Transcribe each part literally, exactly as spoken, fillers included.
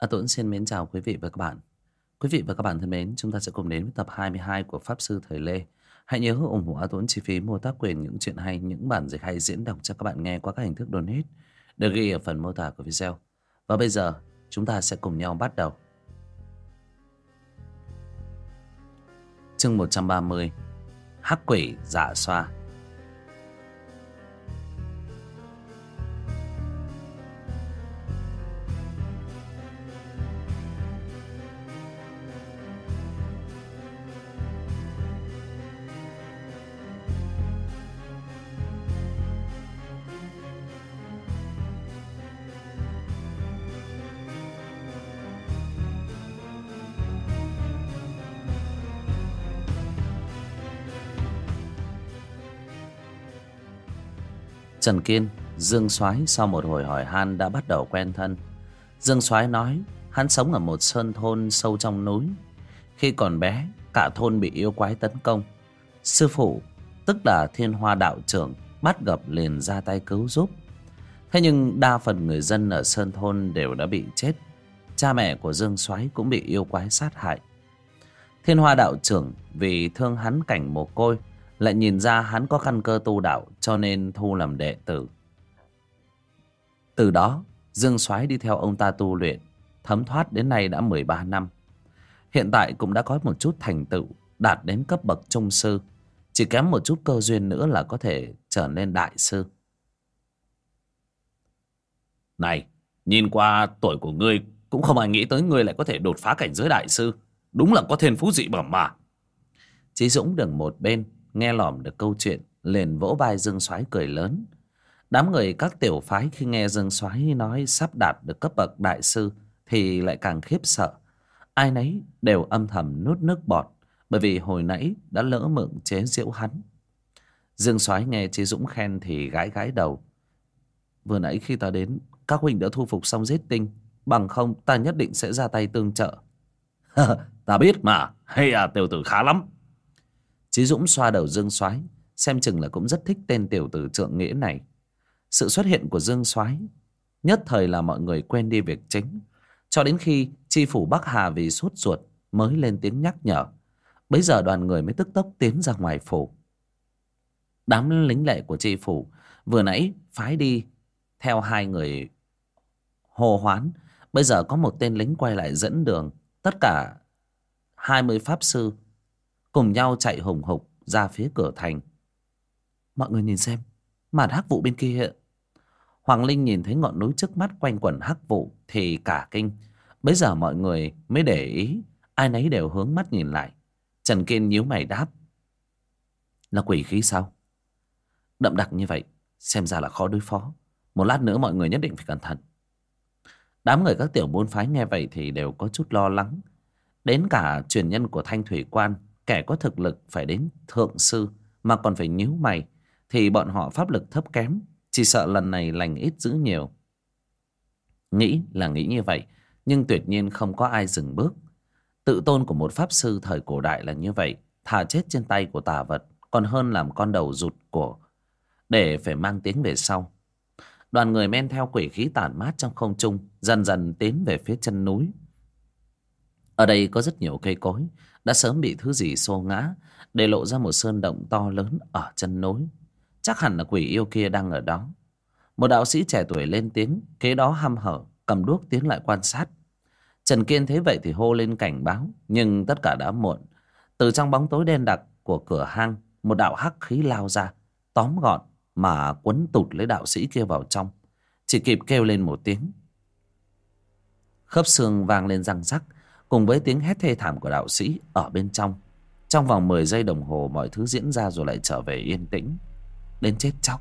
A Tuấn xin mến chào quý vị và các bạn. Quý vị và các bạn thân mến, chúng ta sẽ cùng đến với tập hai mươi hai của Pháp Sư Thời Lê. Hãy nhớ ủng hộ A Tuấn chi phí mua tác quyền những chuyện hay, những bản dịch hay diễn đọc cho các bạn nghe qua các hình thức donate được ghi ở phần mô tả của video. Và bây giờ chúng ta sẽ cùng nhau bắt đầu. Chương một trăm ba mươi, Hắc Quỷ Dạ Xoa. Trần Kiên, Dương Soái sau một hồi hỏi han đã bắt đầu quen thân. Dương Soái nói hắn sống ở một sơn thôn sâu trong núi. Khi còn bé, cả thôn bị yêu quái tấn công. Sư phụ, tức là Thiên Hoa đạo trưởng, bắt gặp liền ra tay cứu giúp. Thế nhưng đa phần người dân ở sơn thôn đều đã bị chết. Cha mẹ của Dương Soái cũng bị yêu quái sát hại. Thiên Hoa đạo trưởng vì thương hắn cảnh mồ côi, lại nhìn ra hắn có căn cơ tu đạo, cho nên thu làm đệ tử. Từ đó Dương Soái đi theo ông ta tu luyện, thấm thoát đến nay đã mười ba năm. Hiện tại cũng đã có một chút thành tựu, đạt đến cấp bậc trung sư. Chỉ kém một chút cơ duyên nữa là có thể trở nên đại sư. Này, nhìn qua tuổi của ngươi, cũng không ai nghĩ tới ngươi lại có thể đột phá cảnh giới đại sư. Đúng là có thiên phú dị bẩm mà. Chí Dũng đứng một bên nghe lỏm được câu chuyện, liền vỗ vai Dương Soái cười lớn. Đám người các tiểu phái khi nghe Dương Soái nói sắp đạt được cấp bậc đại sư thì lại càng khiếp sợ. Ai nấy đều âm thầm nuốt nước bọt, bởi vì hồi nãy đã lỡ mượng chế giễu hắn. Dương Soái nghe Chí Dũng khen thì gãi gãi đầu. Vừa nãy khi ta đến, các huynh đã thu phục xong giết tinh, bằng không ta nhất định sẽ ra tay tương trợ. Ta biết mà, hay à, tiểu tử khá lắm. Chí Dũng xoa đầu Dương Soái, xem chừng là cũng rất thích tên tiểu tử trượng nghĩa này. Sự xuất hiện của Dương Soái nhất thời là mọi người quên đi việc chính, cho đến khi chi phủ Bắc Hà vì sốt ruột mới lên tiếng nhắc nhở. Bấy giờ đoàn người mới tức tốc tiến ra ngoài phủ. Đám lính lệ của chi phủ vừa nãy phái đi theo hai người hô hoán, bây giờ có một tên lính quay lại dẫn đường. Tất cả hai mươi pháp sư cùng nhau chạy hùng hục ra phía cửa thành. Mọi người nhìn xem, màn hắc vụ bên kia. Hoàng Linh nhìn thấy ngọn núi trước mắt quanh quẩn hắc vụ thì cả kinh. Bấy giờ mọi người mới để ý, ai nấy đều hướng mắt nhìn lại. Trần Kiên nhíu mày đáp. Là quỷ khí sao? Đậm đặc như vậy, xem ra là khó đối phó. Một lát nữa mọi người nhất định phải cẩn thận. Đám người các tiểu môn phái nghe vậy thì đều có chút lo lắng. Đến cả truyền nhân của Thanh Thủy Quan, kẻ có thực lực phải đến thượng sư mà còn phải nhíu mày, thì bọn họ pháp lực thấp kém, chỉ sợ lần này lành ít dữ nhiều. Nghĩ là nghĩ như vậy, nhưng tuyệt nhiên không có ai dừng bước. Tự tôn của một pháp sư thời cổ đại là như vậy, thà chết trên tay của tà vật còn hơn làm con đầu rụt cổ để phải mang tiếng về sau. Đoàn người men theo quỷ khí tản mát trong không trung, dần dần tiến về phía chân núi. Ở đây có rất nhiều cây cối đã sớm bị thứ gì xô ngã, để lộ ra một sơn động to lớn ở chân núi. Chắc hẳn là quỷ yêu kia đang ở đó. Một đạo sĩ trẻ tuổi lên tiếng, kế đó hăm hở cầm đuốc tiến lại quan sát. Trần Kiên thấy vậy thì hô lên cảnh báo, nhưng tất cả đã muộn. Từ trong bóng tối đen đặc của cửa hang, một đạo hắc khí lao ra, tóm gọn mà quấn tụt lấy đạo sĩ kia vào trong. Chỉ kịp kêu lên một tiếng, khớp xương vang lên răng rắc, cùng với tiếng hét thê thảm của đạo sĩ ở bên trong. Trong vòng mười giây đồng hồ mọi thứ diễn ra rồi lại trở về yên tĩnh đến chết chóc.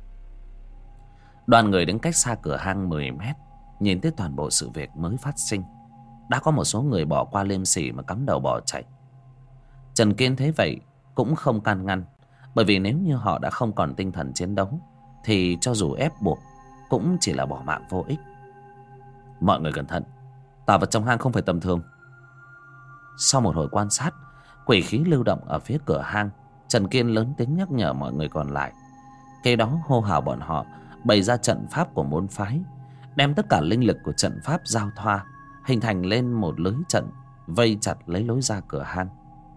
Đoàn người đứng cách xa cửa hang mười mét, nhìn thấy toàn bộ sự việc mới phát sinh. Đã có một số người bỏ qua liêm sỉ mà cắm đầu bỏ chạy. Trần Kiên thấy vậy cũng không can ngăn, bởi vì nếu như họ đã không còn tinh thần chiến đấu thì cho dù ép buộc cũng chỉ là bỏ mạng vô ích. Mọi người cẩn thận, tà vật trong hang không phải tầm thường. Sau một hồi quan sát, quỷ khí lưu động ở phía cửa hang, Trần Kiên lớn tiếng nhắc nhở mọi người còn lại. Kế đó hô hào bọn họ bày ra trận pháp của môn phái, đem tất cả linh lực của trận pháp giao thoa, hình thành lên một lưới trận vây chặt lấy lối ra cửa hang.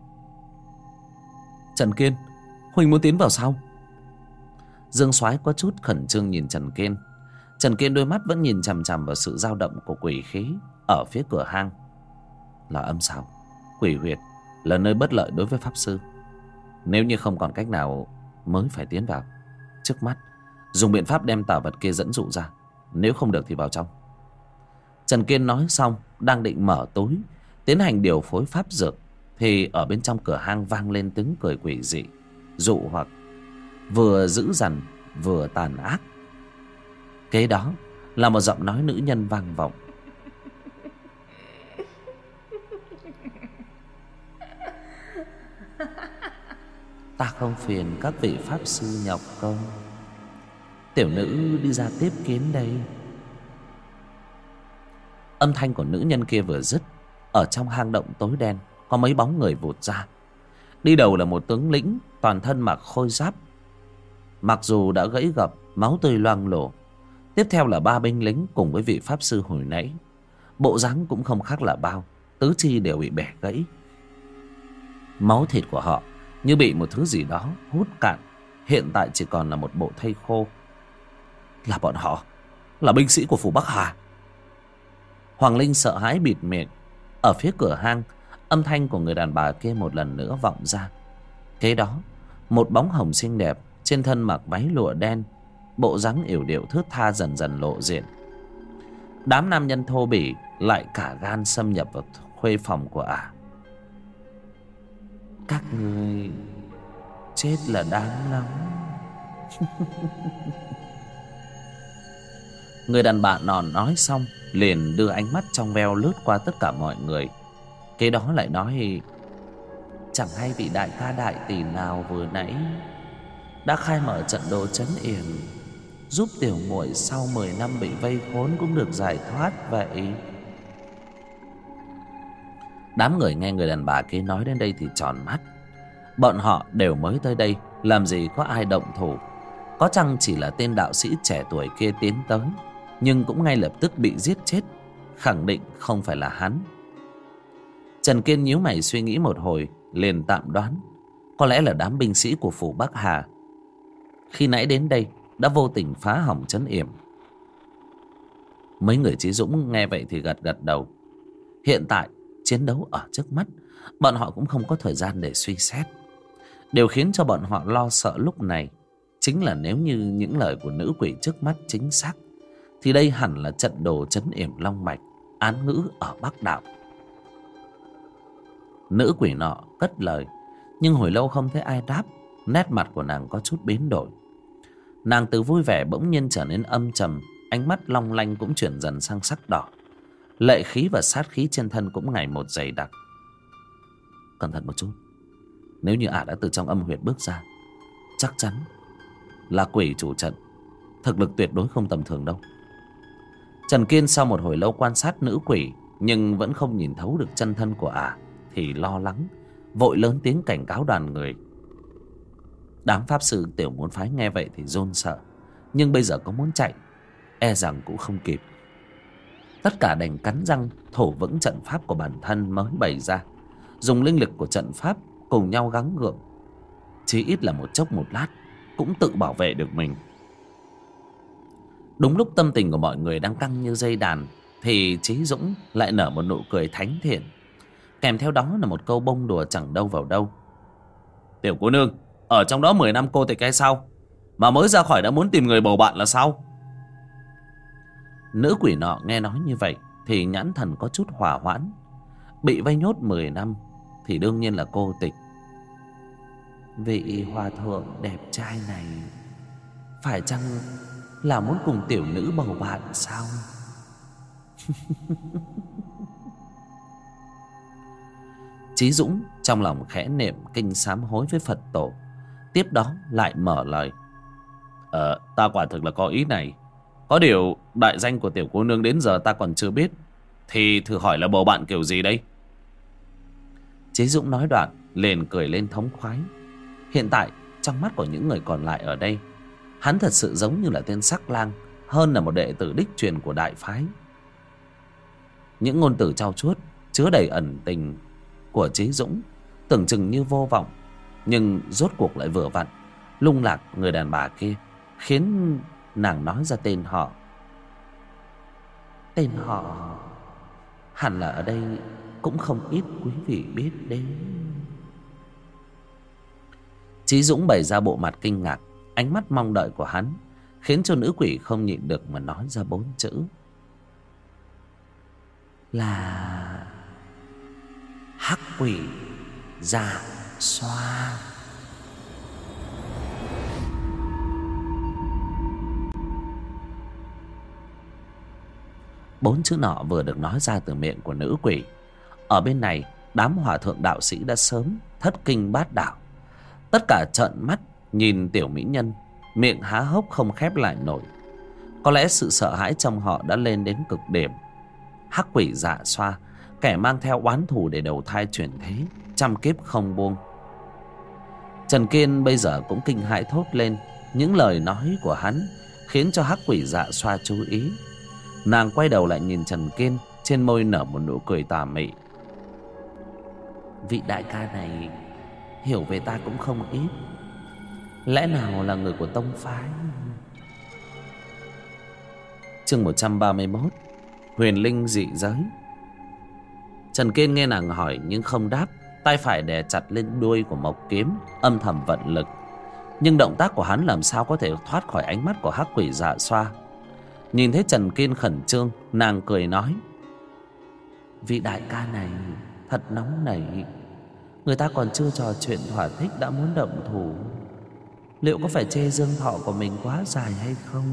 Trần Kiên, huynh muốn tiến vào sao? Dương Soái có chút khẩn trương nhìn Trần Kiên. Trần Kiên đôi mắt vẫn nhìn chằm chằm vào sự dao động của quỷ khí ở phía cửa hang. Là âm xào, quỷ huyệt, là nơi bất lợi đối với pháp sư. Nếu như không còn cách nào mới phải tiến vào. Trước mắt dùng biện pháp đem tà vật kia dẫn dụ ra, nếu không được thì vào trong. Trần Kiên nói xong, đang định mở túi tiến hành điều phối pháp dược, thì ở bên trong cửa hang vang lên tiếng cười quỷ dị, dụ hoặc vừa dữ dằn vừa tàn ác. Kế đó là một giọng nói nữ nhân vang vọng. Ta không phiền các vị pháp sư nhọc công, tiểu nữ đi ra tiếp kiến đây. Âm thanh của nữ nhân kia vừa dứt, ở trong hang động tối đen có mấy bóng người vụt ra. Đi đầu là một tướng lĩnh toàn thân mặc khôi giáp, mặc dù đã gãy gập, máu tươi loang lổ. Tiếp theo là ba binh lính cùng với vị pháp sư hồi nãy. Bộ dáng cũng không khác là bao, tứ chi đều bị bẻ gãy. Máu thịt của họ như bị một thứ gì đó hút cạn, hiện tại chỉ còn là một bộ thây khô. Là bọn họ, là binh sĩ của phủ Bắc Hà. Hoàng Linh sợ hãi bịt miệng. Ở phía cửa hang, âm thanh của người đàn bà kia một lần nữa vọng ra. Kế đó, một bóng hồng xinh đẹp trên thân mặc váy lụa đen, bộ dáng yểu điệu thướt tha dần dần lộ diện. Đám nam nhân thô bỉ lại cả gan xâm nhập vào khuê phòng của ả. Các người chết là đáng lắm. Người đàn bà nòn nói xong liền đưa ánh mắt trong veo lướt qua tất cả mọi người. Kế đó lại nói: chẳng hay vị đại ca đại tỷ nào vừa nãy đã khai mở trận đồ trấn yểm, giúp tiểu muội sau mười năm bị vây khốn cũng được giải thoát vậy. Đám người nghe người đàn bà kia nói đến đây thì tròn mắt. Bọn họ đều mới tới đây, làm gì có ai động thủ. Có chăng chỉ là tên đạo sĩ trẻ tuổi kia tiến tới, nhưng cũng ngay lập tức bị giết chết, khẳng định không phải là hắn. Trần Kiên nhíu mày suy nghĩ một hồi, liền tạm đoán có lẽ là đám binh sĩ của phủ Bắc Hà khi nãy đến đây đã vô tình phá hỏng trấn yểm. Mấy người Chí Dũng nghe vậy thì gật gật đầu. Hiện tại chiến đấu ở trước mắt, bọn họ cũng không có thời gian để suy xét. Điều khiến cho bọn họ lo sợ lúc này chính là nếu như những lời của nữ quỷ trước mắt chính xác, thì đây hẳn là trận đồ trấn yểm long mạch, án ngữ ở Bắc Đạo. Nữ quỷ nọ cất lời, nhưng hồi lâu không thấy ai đáp. Nét mặt của nàng có chút biến đổi. Nàng từ vui vẻ bỗng nhiên trở nên âm trầm, ánh mắt long lanh cũng chuyển dần sang sắc đỏ. Lệ khí và sát khí trên thân cũng ngày một dày đặc. Cẩn thận một chút, nếu như ả đã từ trong âm huyệt bước ra, chắc chắn là quỷ chủ trận, thực lực tuyệt đối không tầm thường đâu. Trần Kiên sau một hồi lâu quan sát nữ quỷ nhưng vẫn không nhìn thấu được chân thân của ả, thì lo lắng vội lớn tiếng cảnh cáo đoàn người. Đám pháp sư tiểu môn phái nghe vậy thì run sợ, nhưng bây giờ có muốn chạy e rằng cũng không kịp. Tất cả đành cắn răng thổ vững trận pháp của bản thân mới bày ra, dùng linh lực của trận pháp cùng nhau gắng gượng, chí ít là một chốc một lát cũng tự bảo vệ được mình. Đúng lúc tâm tình của mọi người đang căng như dây đàn, thì Chí Dũng lại nở một nụ cười thánh thiện, kèm theo đó là một câu bông đùa chẳng đâu vào đâu. Tiểu cô nương, ở trong đó mười năm cô tịch hay sao, mà mới ra khỏi đã muốn tìm người bầu bạn là sao? Nữ quỷ nọ nghe nói như vậy thì nhãn thần có chút hỏa hoãn. Bị vây nhốt mười năm thì đương nhiên là cô tịch. Vị hòa thượng đẹp trai này phải chăng là muốn cùng tiểu nữ bầu bạn sao? Chí Dũng trong lòng khẽ niệm kinh sám hối với Phật tổ, tiếp đó lại mở lời. Ờ, ta quả thực là có ý này. Có điều đại danh của tiểu cô nương đến giờ ta còn chưa biết, thì thử hỏi là bầu bạn kiểu gì đây? Chí Dũng nói đoạn liền cười lên thống khoái. Hiện tại trong mắt của những người còn lại ở đây, hắn thật sự giống như là tên sắc lang, hơn là một đệ tử đích truyền của đại phái. Những ngôn từ trau chuốt chứa đầy ẩn tình của Chí Dũng tưởng chừng như vô vọng, nhưng rốt cuộc lại vừa vặn lung lạc người đàn bà kia, khiến nàng nói ra tên họ. Tên họ hẳn là ở đây cũng không ít quý vị biết đến. Chí Dũng bày ra bộ mặt kinh ngạc, ánh mắt mong đợi của hắn khiến cho nữ quỷ không nhịn được mà nói ra bốn chữ: là hắc quỷ dạ xoa. Bốn chữ nọ vừa được nói ra từ miệng của nữ quỷ, ở bên này đám hòa thượng đạo sĩ đã sớm thất kinh bát đạo. Tất cả trợn mắt nhìn tiểu mỹ nhân, miệng há hốc không khép lại nổi. Có lẽ sự sợ hãi trong họ đã lên đến cực điểm. Hắc quỷ dạ xoa, kẻ mang theo oán thù để đầu thai chuyển thế, trăm kiếp không buông. Trần Kiên bây giờ cũng kinh hãi thốt lên. Những lời nói của hắn khiến cho hắc quỷ dạ xoa chú ý. Nàng quay đầu lại nhìn Trần Kiên, trên môi nở một nụ cười tà mị. Vị đại ca này hiểu về ta cũng không ít. Lẽ nào là người của tông phái? Chương một trăm ba mươi mốt. Huyền linh dị giới. Trần Kiên nghe nàng hỏi nhưng không đáp, tay phải đè chặt lên đuôi của mộc kiếm, âm thầm vận lực. Nhưng động tác của hắn làm sao có thể thoát khỏi ánh mắt của hắc quỷ dạ xoa. Nhìn thấy Trần Kiên khẩn trương, nàng cười nói: vị đại ca này thật nóng nảy. Người ta còn chưa trò chuyện thỏa thích đã muốn động thủ. Liệu có phải chê dương thọ của mình quá dài hay không?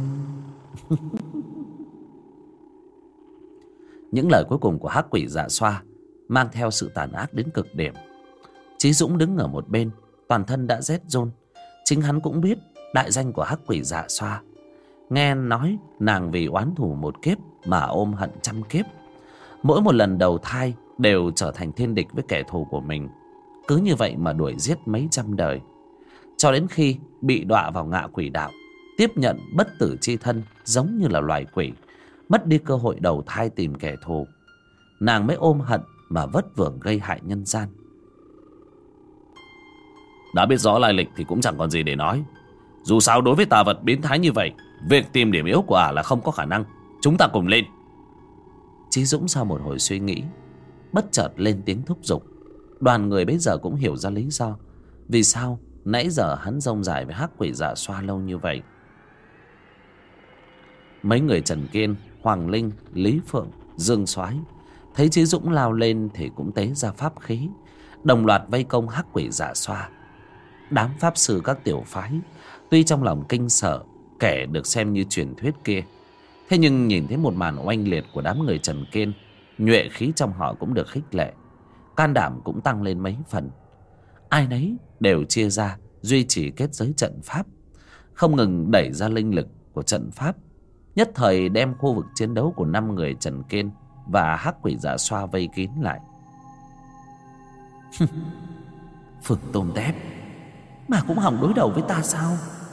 Những lời cuối cùng của hắc quỷ dạ xoa mang theo sự tàn ác đến cực điểm. Chí Dũng đứng ở một bên, toàn thân đã rét run. Chính hắn cũng biết đại danh của hắc quỷ dạ xoa. Nghe nói nàng vì oán thù một kiếp mà ôm hận trăm kiếp. Mỗi một lần đầu thai đều trở thành thiên địch với kẻ thù của mình. Cứ như vậy mà đuổi giết mấy trăm đời, cho đến khi bị đọa vào ngạ quỷ đạo, tiếp nhận bất tử chi thân giống như là loài quỷ, mất đi cơ hội đầu thai tìm kẻ thù. Nàng mới ôm hận mà vất vưởng gây hại nhân gian. Đã biết rõ lai lịch thì cũng chẳng còn gì để nói. Dù sao đối với tà vật biến thái như vậy, việc tìm điểm yếu của ả là không có khả năng. Chúng ta cùng lên. Chí Dũng sau một hồi suy nghĩ, bất chợt lên tiếng thúc giục. Đoàn người bây giờ cũng hiểu ra lý do vì sao nãy giờ hắn rông dài với hắc quỷ dạ xoa lâu như vậy. Mấy người Trần Kiên, Hoàng Linh, Lý Phượng, Dương Soái thấy Chí Dũng lao lên thì cũng tế ra pháp khí, đồng loạt vây công hắc quỷ dạ xoa. Đám pháp sư các tiểu phái tuy trong lòng kinh sợ kẻ được xem như truyền thuyết kia, thế nhưng nhìn thấy một màn oanh liệt của đám người Trần Kiên, nhuệ khí trong họ cũng được khích lệ, can đảm cũng tăng lên mấy phần. Ai nấy đều chia ra duy trì kết giới trận pháp, không ngừng đẩy ra linh lực của trận pháp, nhất thời đem khu vực chiến đấu của năm người Trần Kiên và hắc quỷ dạ xoa vây kín lại. Phượng Tôn Tép mà cũng hòng đối đầu với ta sao?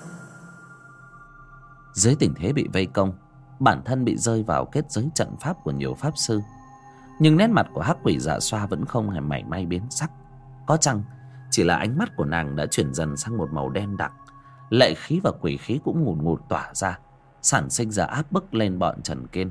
Dưới tình thế bị vây công, bản thân bị rơi vào kết giới trận pháp của nhiều pháp sư, nhưng nét mặt của hắc quỷ dạ xoa vẫn không hề mảy may biến sắc. Có chăng chỉ là ánh mắt của nàng đã chuyển dần sang một màu đen đặc, lệ khí và quỷ khí cũng ngùn ngụt tỏa ra, sản sinh ra áp bức lên bọn Trần Kiên.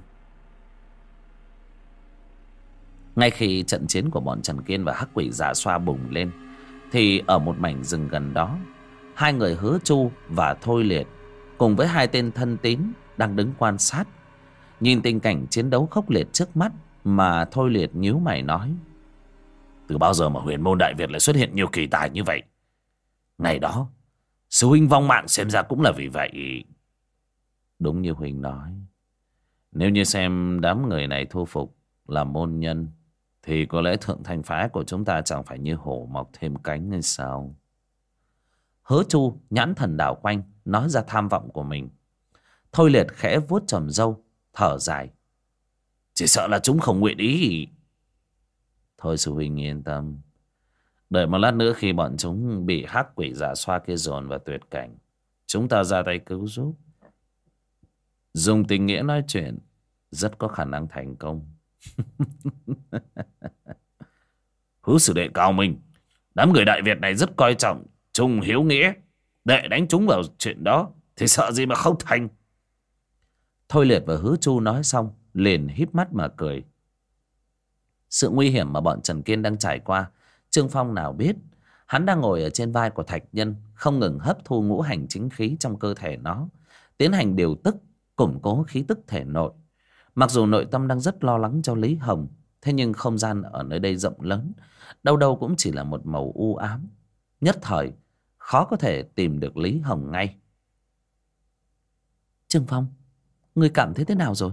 Ngay khi trận chiến của bọn Trần Kiên và hắc quỷ dạ xoa bùng lên, thì ở một mảnh rừng gần đó, hai người Hứa Chu và Thôi Liệt cùng với hai tên thân tín đang đứng quan sát. Nhìn tình cảnh chiến đấu khốc liệt trước mắt mà Thôi Liệt nhíu mày nói: từ bao giờ mà huyền môn Đại Việt lại xuất hiện nhiều kỳ tài như vậy? Ngày đó sư huynh vong mạng xem ra cũng là vì vậy. Đúng như huynh nói, nếu như xem đám người này thu phục là môn nhân thì có lẽ thượng thành phái của chúng ta chẳng phải như hổ mọc thêm cánh hay sao? Hứa Chu nhãn thần đảo quanh, nói ra tham vọng của mình. Thôi Liệt khẽ vuốt tròm râu, thở dài: chỉ sợ là chúng không nguyện ý. Thôi sư huynh yên tâm, đợi một lát nữa khi bọn chúng bị hắc quỷ dạ xoa kia dồn vào tuyệt cảnh, chúng ta ra tay cứu giúp. Dùng tình nghĩa nói chuyện rất có khả năng thành công. Hứa sử đệ cao minh, đám người Đại Việt này rất coi trọng trung hiếu nghĩa. Đệ đánh chúng vào chuyện đó thì sợ gì mà không thành. Thôi Liệt và Hứa Chu nói xong liền híp mắt mà cười. Sự nguy hiểm mà bọn Trần Kiên đang trải qua, Trương Phong nào biết. Hắn đang ngồi ở trên vai của Thạch Nhân, không ngừng hấp thu ngũ hành chính khí trong cơ thể nó, tiến hành điều tức, củng cố khí tức thể nội. Mặc dù nội tâm đang rất lo lắng cho Lý Hồng, thế nhưng không gian ở nơi đây rộng lớn, đâu đâu cũng chỉ là một màu u ám. Nhất thời khó có thể tìm được Lý Hồng ngay. Trương Phong, ngươi cảm thấy thế nào rồi?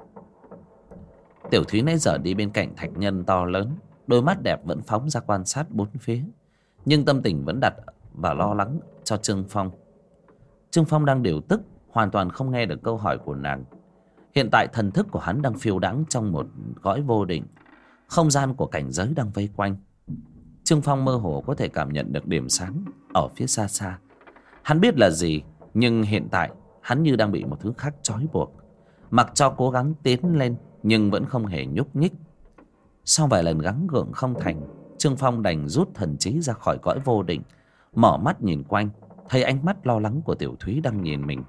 Tiểu Thúy nãy giờ đi bên cạnh Thạch Nhân to lớn, đôi mắt đẹp vẫn phóng ra quan sát bốn phía, nhưng tâm tình vẫn đặt và lo lắng cho Trương Phong. Trương Phong đang điều tức, hoàn toàn không nghe được câu hỏi của nàng. Hiện tại thần thức của hắn đang phiêu đãng trong một cõi vô định, không gian của cảnh giới đang vây quanh. Trương Phong mơ hồ có thể cảm nhận được điểm sáng ở phía xa xa. Hắn biết là gì, nhưng hiện tại hắn như đang bị một thứ khác trói buộc. Mặc cho cố gắng tiến lên nhưng vẫn không hề nhúc nhích. Sau vài lần gắng gượng không thành, Trương Phong đành rút thần trí ra khỏi cõi vô định, mở mắt nhìn quanh, thấy ánh mắt lo lắng của Tiểu Thúy đang nhìn mình.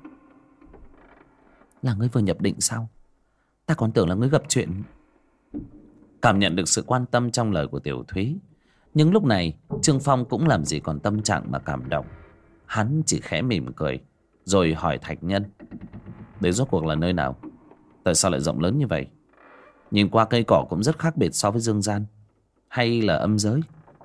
Là ngươi vừa nhập định sao? Ta còn tưởng là ngươi gặp chuyện. Cảm nhận được sự quan tâm trong lời của Tiểu Thúy, nhưng lúc này Trương Phong cũng làm gì còn tâm trạng mà cảm động. Hắn chỉ khẽ mỉm cười, rồi hỏi Thạch Nhân: đấy rốt cuộc là nơi nào? Tại sao lại rộng lớn như vậy? Nhìn qua cây cỏ cũng rất khác biệt so với dương gian. Hay là âm giới?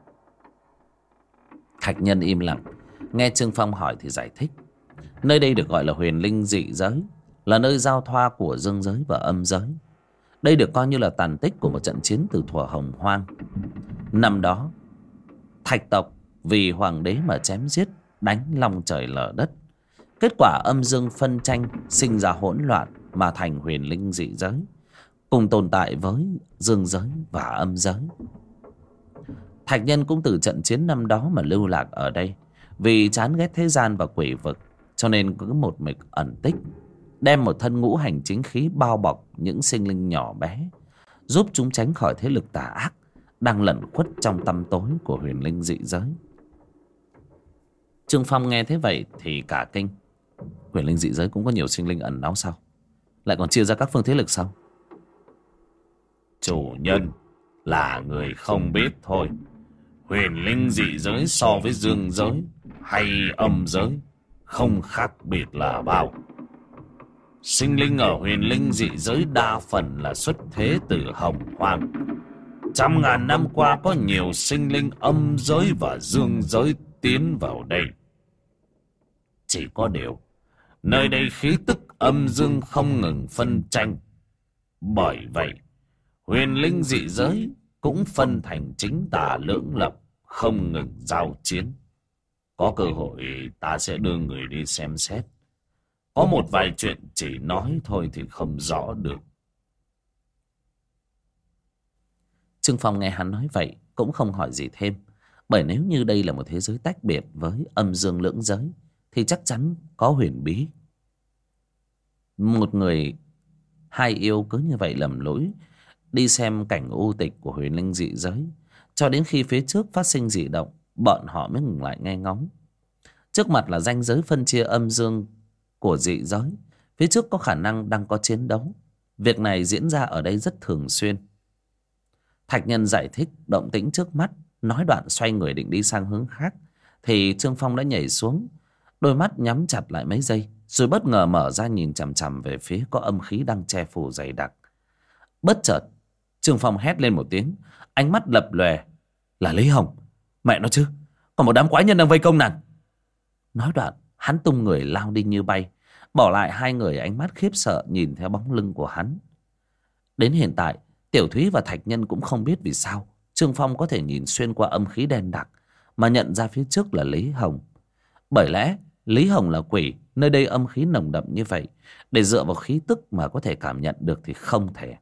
Thạch Nhân im lặng, nghe Trương Phong hỏi thì giải thích. Nơi đây được gọi là huyền linh dị giới, là nơi giao thoa của dương giới và âm giới. Đây được coi như là tàn tích của một trận chiến từ thuở hồng hoang. Năm đó Thạch tộc vì hoàng đế mà chém giết, đánh long trời lở đất. Kết quả âm dương phân tranh, sinh ra hỗn loạn mà thành huyền linh dị giới, cùng tồn tại với dương giới và âm giới. Thạch Nhân cũng từ trận chiến năm đó mà lưu lạc ở đây. Vì chán ghét thế gian và quỷ vực, cho nên cứ một mực ẩn tích, đem một thân ngũ hành chính khí bao bọc những sinh linh nhỏ bé, giúp chúng tránh khỏi thế lực tà ác đang lẩn khuất trong tăm tối của huyền linh dị giới. Trương Phong nghe thế vậy thì cả kinh. Huyền linh dị giới cũng có nhiều sinh linh ẩn náu sao? Lại còn chia ra các phương thế lực sao? Chủ nhân là người không biết thôi. Huyền linh dị giới so với dương giới hay âm giới không khác biệt là bao. Sinh linh ở huyền linh dị giới đa phần là xuất thế từ hồng hoang. Trăm ngàn năm qua có nhiều sinh linh âm giới và dương giới tiến vào đây. Chỉ có điều, nơi đây khí tức âm dương không ngừng phân tranh. Bởi vậy, huyền linh dị giới cũng phân thành chính tà lưỡng lập, không ngừng giao chiến. Có cơ hội ta sẽ đưa người đi xem xét. Có một vài chuyện chỉ nói thôi thì không rõ được. Trương Phong nghe hắn nói vậy cũng không hỏi gì thêm. Bởi nếu như đây là một thế giới tách biệt với âm dương lưỡng giới thì chắc chắn có huyền bí. Một người hai yêu cứ như vậy lầm lũi đi xem cảnh u tịch của huyền linh dị giới, cho đến khi phía trước phát sinh dị động, bọn họ mới ngừng lại nghe ngóng. Trước mặt là ranh giới phân chia âm dương của dị giới, phía trước có khả năng đang có chiến đấu. Việc này diễn ra ở đây rất thường xuyên. Thạch Nhân giải thích động tĩnh trước mắt, nói đoạn xoay người định đi sang hướng khác, thì Trương Phong đã nhảy xuống, đôi mắt nhắm chặt lại mấy giây, rồi bất ngờ mở ra nhìn chằm chằm về phía có âm khí đang che phủ dày đặc. Bất chợt Trương Phong hét lên một tiếng, ánh mắt lập lòe. Là Lý Hồng, mẹ nó chứ, còn một đám quái nhân đang vây công nàng. Nói đoạn hắn tung người lao đi như bay, bỏ lại hai người ánh mắt khiếp sợ nhìn theo bóng lưng của hắn. Đến hiện tại Tiểu Thúy và Thạch Nhân cũng không biết vì sao Trương Phong có thể nhìn xuyên qua âm khí đen đặc mà nhận ra phía trước là Lý Hồng. Bởi lẽ Lý Hồng là quỷ, nơi đây âm khí nồng đậm như vậy, để dựa vào khí tức mà có thể cảm nhận được thì không thể.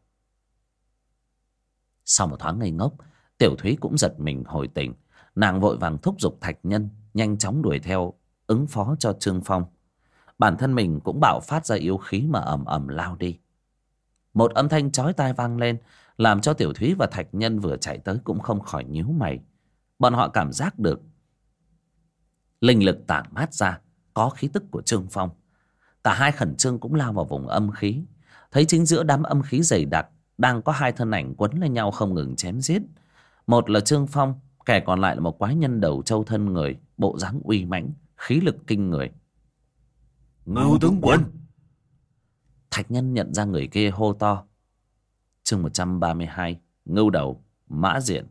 Sau một thoáng ngây ngốc, Tiểu Thúy cũng giật mình hồi tỉnh. Nàng vội vàng thúc giục Thạch Nhân nhanh chóng đuổi theo ứng phó cho Trương Phong. Bản thân mình cũng bạo phát ra yêu khí mà ầm ầm lao đi. Một âm thanh chói tai vang lên, làm cho Tiểu Thúy và Thạch Nhân vừa chạy tới cũng không khỏi nhíu mày. Bọn họ cảm giác được linh lực tản mát ra, có khí tức của Trương Phong. Cả hai khẩn trương cũng lao vào vùng âm khí. Thấy chính giữa đám âm khí dày đặc đang có hai thân ảnh quấn lên nhau không ngừng chém giết. Một là Trương Phong, kẻ còn lại là một quái nhân đầu trâu thân người, bộ dáng uy mãnh, khí lực kinh người. Ngưu tướng quân! Thạch Nhân nhận ra người kia hô to. Chương một trăm ba mươi hai, Ngưu Đầu Mã Diện.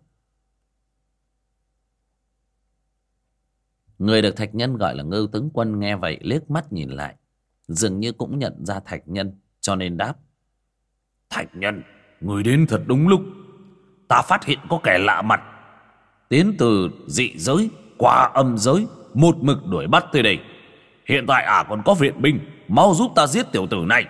Người được Thạch Nhân gọi là Ngưu tướng quân nghe vậy liếc mắt nhìn lại, dường như cũng nhận ra Thạch Nhân, cho nên đáp. Thạch Nhân, người đến thật đúng lúc. Ta phát hiện có kẻ lạ mặt tiến từ dị giới qua âm giới, một mực đuổi bắt tới đây. Hiện tại ả còn có viện binh, mau giúp ta giết tiểu tử này.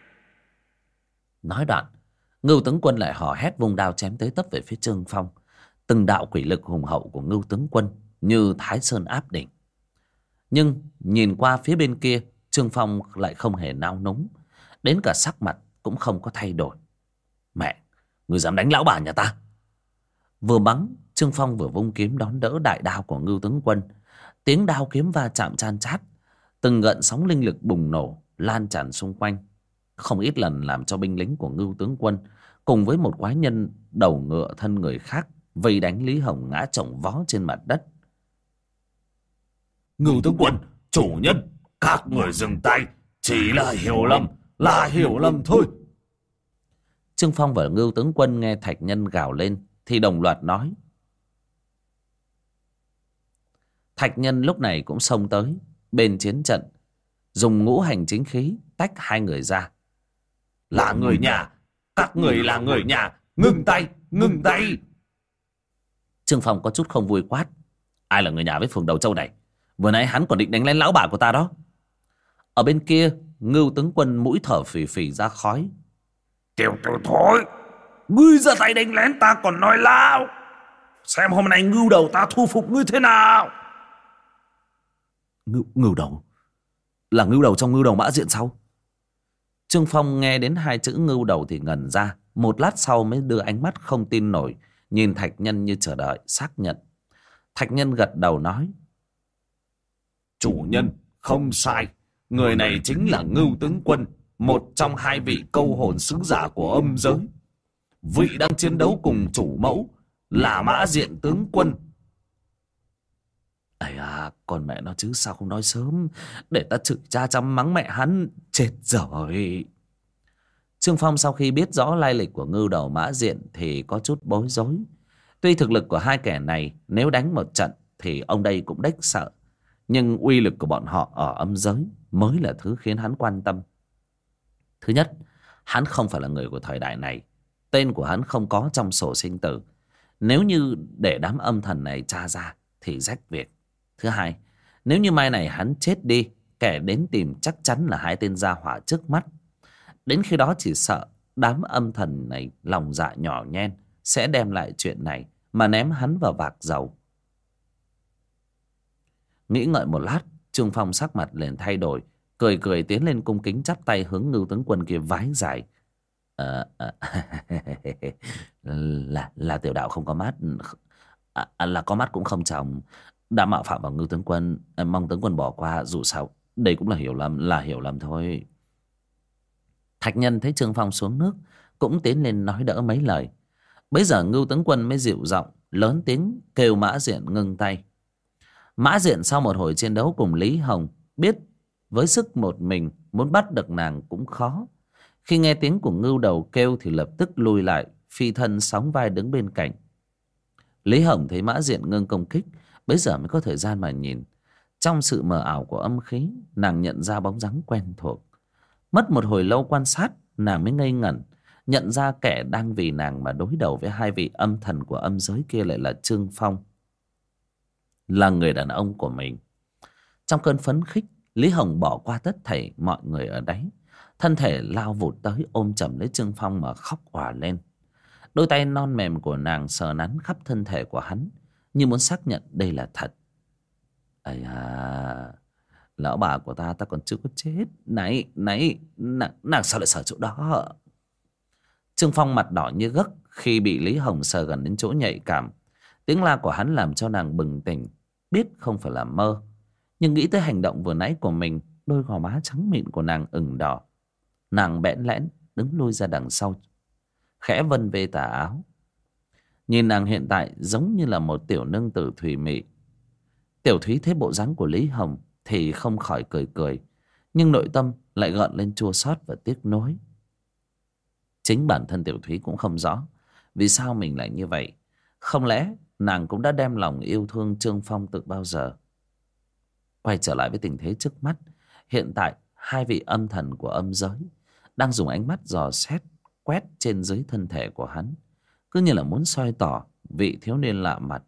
Nói đoạn, Ngưu tướng quân lại hò hét vung đao chém tới tấp về phía Trương Phong. Từng đạo quỷ lực hùng hậu của Ngưu tướng quân như Thái Sơn áp đỉnh. Nhưng nhìn qua phía bên kia, Trương Phong lại không hề nao núng, đến cả sắc mặt cũng không có thay đổi. Mẹ, người dám đánh lão bà nhà ta! Vừa mắng, Trương Phong vừa vung kiếm đón đỡ đại đao của Ngưu tướng quân. Tiếng đao kiếm va chạm chan chát, từng gợn sóng linh lực bùng nổ lan tràn xung quanh, không ít lần làm cho binh lính của Ngưu tướng quân cùng với một quái nhân đầu ngựa thân người khác vây đánh Lý Hồng ngã chồng vó trên mặt đất. Ngưu tướng quân, chủ nhân, các người dừng tay, chỉ là hiểu lầm, là hiểu lầm thôi. Trương Phong và Ngưu tướng quân nghe Thạch Nhân gào lên thì đồng loạt nói. Thạch Nhân lúc này cũng xông tới bên chiến trận, dùng ngũ hành chính khí tách hai người ra. Là người nhà, các người là người nhà, ngừng tay, ngừng tay. Trương Phong có chút không vui quát. Ai là người nhà với phường Đầu Châu này? Vừa nãy hắn còn định đánh lén lão bà của ta đó. Ở bên kia, Ngưu tướng quân mũi thở phì phì ra khói. Tiểu tử thối, ngươi ra tay đánh lén ta còn nói láo. Xem hôm nay Ngưu Đầu ta thu phục ngươi thế nào. Ngưu, ngưu Đầu? Là Ngưu Đầu trong Ngưu Đầu Mã Diện sao? Trương Phong nghe đến hai chữ Ngưu Đầu thì ngẩn ra. Một lát sau mới đưa ánh mắt không tin nổi nhìn Thạch Nhân như chờ đợi xác nhận. Thạch Nhân gật đầu nói. Chủ nhân, không sai. Người này chính là Ngưu tướng quân, một trong hai vị câu hồn sứ giả của âm giới. Vị đang chiến đấu cùng chủ mẫu là Mã Diện tướng quân. Ây à, con mẹ nó chứ sao không nói sớm, để ta chửi cha chăm mắng mẹ hắn. Chết rồi. Trương Phong sau khi biết rõ lai lịch của Ngưu Đầu Mã Diện thì có chút bối rối. Tuy thực lực của hai kẻ này nếu đánh một trận thì ông đây cũng đếch sợ, nhưng uy lực của bọn họ ở âm giới mới là thứ khiến hắn quan tâm. Thứ nhất, hắn không phải là người của thời đại này, tên của hắn không có trong sổ sinh tử. Nếu như để đám âm thần này tra ra thì rách việc. Thứ hai, nếu như mai này hắn chết đi, kẻ đến tìm chắc chắn là hai tên gia hỏa trước mắt. Đến khi đó chỉ sợ đám âm thần này lòng dạ nhỏ nhen sẽ đem lại chuyện này mà ném hắn vào vạc dầu. Nghĩ ngợi một lát, Trương Phong sắc mặt liền thay đổi, cười cười tiến lên cung kính chắp tay hướng Ngưu tướng quân kia vái dài. À, à, là là tiểu đạo không có mắt, à, là có mắt cũng không tròng, đã mạo phạm vào Ngưu tướng quân, mong tướng quân bỏ qua. Dù sao đây cũng là hiểu lầm, là hiểu lầm thôi. Thạch Nhân thấy Trương Phong xuống nước cũng tiến lên nói đỡ mấy lời. Bấy giờ Ngưu tướng quân mới dịu giọng lớn tiếng kêu Mã Diện ngưng tay. Mã Diện sau một hồi chiến đấu cùng Lý Hồng biết với sức một mình muốn bắt được nàng cũng khó. Khi nghe tiếng của Ngưu Đầu kêu thì lập tức lui lại, phi thân sóng vai đứng bên cạnh. Lý Hồng thấy Mã Diện ngưng công kích, bấy giờ mới có thời gian mà nhìn. Trong sự mờ ảo của âm khí, nàng nhận ra bóng dáng quen thuộc. Mất một hồi lâu quan sát, nàng mới ngây ngẩn, nhận ra kẻ đang vì nàng mà đối đầu với hai vị âm thần của âm giới kia lại là Trương Phong, là người đàn ông của mình. Trong cơn phấn khích, Lý Hồng bỏ qua tất thảy mọi người ở đấy, thân thể lao vụt tới ôm chầm lấy Trương Phong mà khóc òa lên. Đôi tay non mềm của nàng sờ nắn khắp thân thể của hắn, như muốn xác nhận đây là thật. Ây à, lão bà của ta ta còn chưa có chết. Này, này, nàng, nàng sao lại sờ chỗ đó? Trương Phong mặt đỏ như gấc khi bị Lý Hồng sờ gần đến chỗ nhạy cảm. Tiếng la của hắn làm cho nàng bừng tỉnh, biết không phải là mơ. Nhưng nghĩ tới hành động vừa nãy của mình, đôi gò má trắng mịn của nàng ửng đỏ. Nàng bẽn lẽn đứng lui ra đằng sau, khẽ vân vê tà áo. Nhìn nàng hiện tại giống như là một tiểu nương tử thùy mị. Tiểu Thúy thấy bộ dáng của Lý Hồng thì không khỏi cười cười, nhưng nội tâm lại gợn lên chua xót và tiếc nuối. Chính bản thân Tiểu Thúy cũng không rõ vì sao mình lại như vậy. Không lẽ nàng cũng đã đem lòng yêu thương Trương Phong từ bao giờ? Quay trở lại với tình thế trước mắt, hiện tại hai vị âm thần của âm giới đang dùng ánh mắt dò xét quét trên dưới thân thể của hắn, cứ như là muốn soi tỏ vị thiếu niên lạ mặt.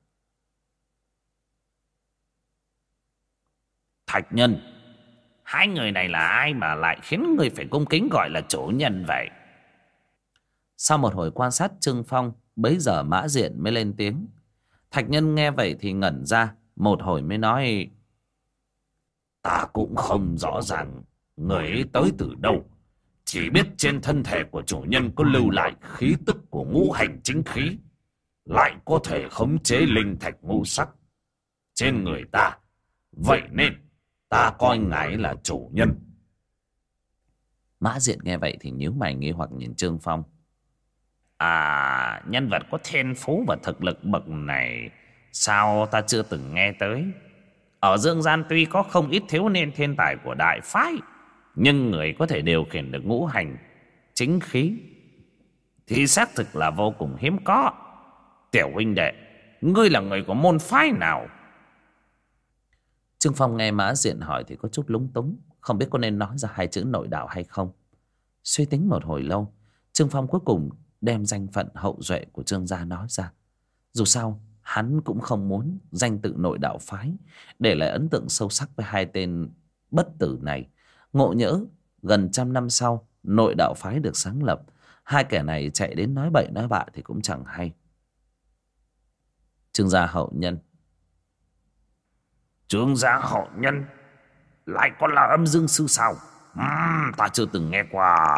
Thạch Nhân, hai người này là ai mà lại khiến người phải cung kính gọi là chủ nhân vậy? Sau một hồi quan sát Trương Phong, bấy giờ Mã Diện mới lên tiếng. Thạch Nhân nghe vậy thì ngẩn ra, một hồi mới nói: Ta cũng không rõ ràng người ấy tới từ đâu, chỉ biết trên thân thể của chủ nhân có lưu lại khí tức của ngũ hành chính khí, lại có thể khống chế linh thạch ngũ sắc trên người ta, vậy nên ta coi ngài là chủ nhân. Mã Diện nghe vậy thì nhíu mày nghi hoặc nhìn Trương Phong. À, nhân vật có thiên phú và thực lực bậc này sao ta chưa từng nghe tới. Ở dương gian tuy có không ít thiếu niên thiên tài của đại phái, nhưng người có thể điều khiển được ngũ hành chính khí thì xác thực là vô cùng hiếm có. Tiểu huynh đệ, ngươi là người của môn phái nào? Trương Phong nghe Mã Diện hỏi thì có chút lúng túng, không biết có nên nói ra hai chữ nội đạo hay không. Suy tính một hồi lâu, Trương Phong cuối cùng đem danh phận hậu duệ của Trương gia nói ra. Dù sao hắn cũng không muốn danh tự nội đạo phái để lại ấn tượng sâu sắc với hai tên bất tử này. Ngộ nhỡ gần trăm năm sau nội đạo phái được sáng lập, hai kẻ này chạy đến nói bậy nói bạ thì cũng chẳng hay. Trương gia hậu nhân. Trương gia hậu nhân lại còn là âm dương sư sao? uhm, Ta chưa từng nghe qua.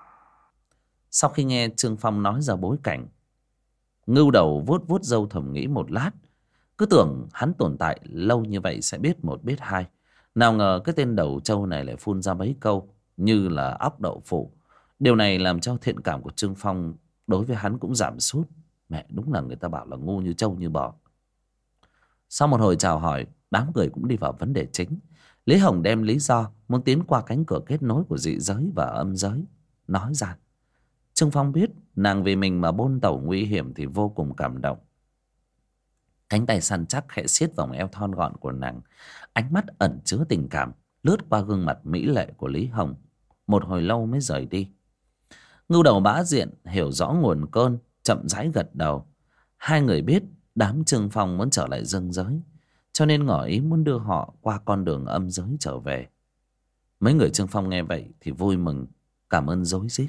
Sau khi nghe Trương Phong nói ra bối cảnh, Ngưu Đầu vuốt vuốt râu thầm nghĩ một lát. Cứ tưởng hắn tồn tại lâu như vậy sẽ biết một biết hai, nào ngờ cái tên đầu trâu này lại phun ra mấy câu như là óc đậu phụ. Điều này làm cho thiện cảm của Trương Phong đối với hắn cũng giảm sút. Mẹ, đúng là người ta bảo là ngu như trâu như bò. Sau một hồi chào hỏi, đám người cũng đi vào vấn đề chính. Lý Hồng đem lý do muốn tiến qua cánh cửa kết nối của dị giới và âm giới nói ra. Trương Phong biết nàng vì mình mà bôn tẩu nguy hiểm thì vô cùng cảm động. Cánh tay săn chắc khẽ siết vòng eo thon gọn của nàng, ánh mắt ẩn chứa tình cảm lướt qua gương mặt mỹ lệ của Lý Hồng, một hồi lâu mới rời đi. Ngưu Đầu Mã Diện hiểu rõ nguồn cơn, chậm rãi gật đầu. Hai người biết đám Trương Phong muốn trở lại dương giới, cho nên ngỏ ý muốn đưa họ qua con đường âm giới trở về. Mấy người Trương Phong nghe vậy thì vui mừng, cảm ơn rối rít.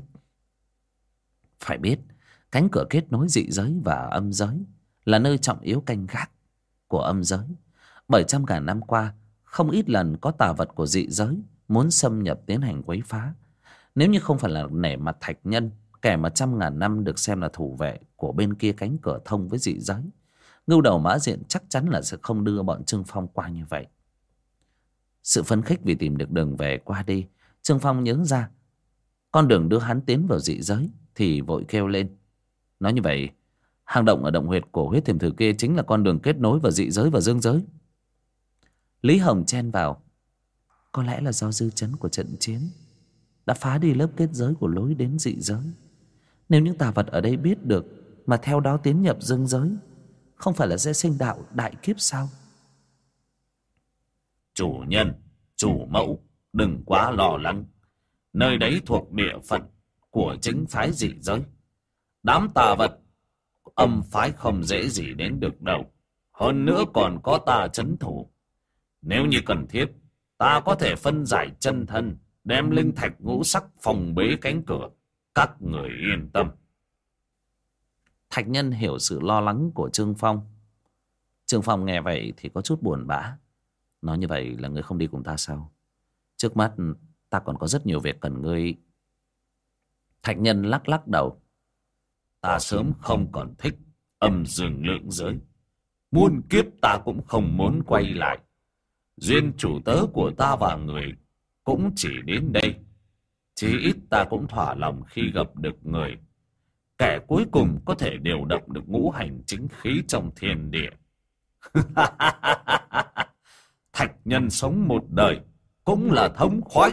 Phải biết cánh cửa kết nối dị giới và âm giới là nơi trọng yếu canh gác của âm giới. Bởi trăm ngàn năm qua, không ít lần có tà vật của dị giới muốn xâm nhập tiến hành quấy phá. Nếu như không phải là nể mặt Thạch Nhân, kẻ mà trăm ngàn năm được xem là thủ vệ của bên kia cánh cửa thông với dị giới, Ngưu Đầu Mã Diện chắc chắn là sẽ không đưa bọn Trương Phong qua như vậy. Sự phấn khích vì tìm được đường về qua đi, Trương Phong nhớ ra con đường đưa hắn tiến vào dị giới thì vội kêu lên. Nói như vậy, hang động ở động huyệt cổ huyết thiềm thử kia chính là con đường kết nối vào dị giới và dương giới. Lý Hồng chen vào. Có lẽ là do dư chấn của trận chiến đã phá đi lớp kết giới của lối đến dị giới. Nếu những tà vật ở đây biết được mà theo đó tiến nhập dương giới, không phải là sẽ sinh đạo đại kiếp sao? Chủ nhân, chủ mẫu, đừng quá lo lắng. Nơi đấy thuộc địa phận của chính phái dị giới. Đám tà vật âm phái không dễ gì đến được đâu. Hơn nữa còn có ta trấn thủ. Nếu như cần thiết, ta có thể phân giải chân thân, đem linh thạch ngũ sắc phòng bế cánh cửa. Các người yên tâm. Thạch Nhân hiểu sự lo lắng của Trương Phong. Trương Phong nghe vậy thì có chút buồn bã. Nói như vậy là ngươi không đi cùng ta sao? Trước mắt ta còn có rất nhiều việc cần ngươi. Thạch Nhân lắc lắc đầu. ta sớm không còn thích âm dương lượng giới. Muôn kiếp ta cũng không muốn quay lại. Duyên chủ tớ của ta và người cũng chỉ đến đây. Chí ít ta cũng thỏa lòng khi gặp được người, kẻ cuối cùng có thể điều động được ngũ hành chính khí trong thiên địa. Thạch nhân sống một đời cũng là thống khoái.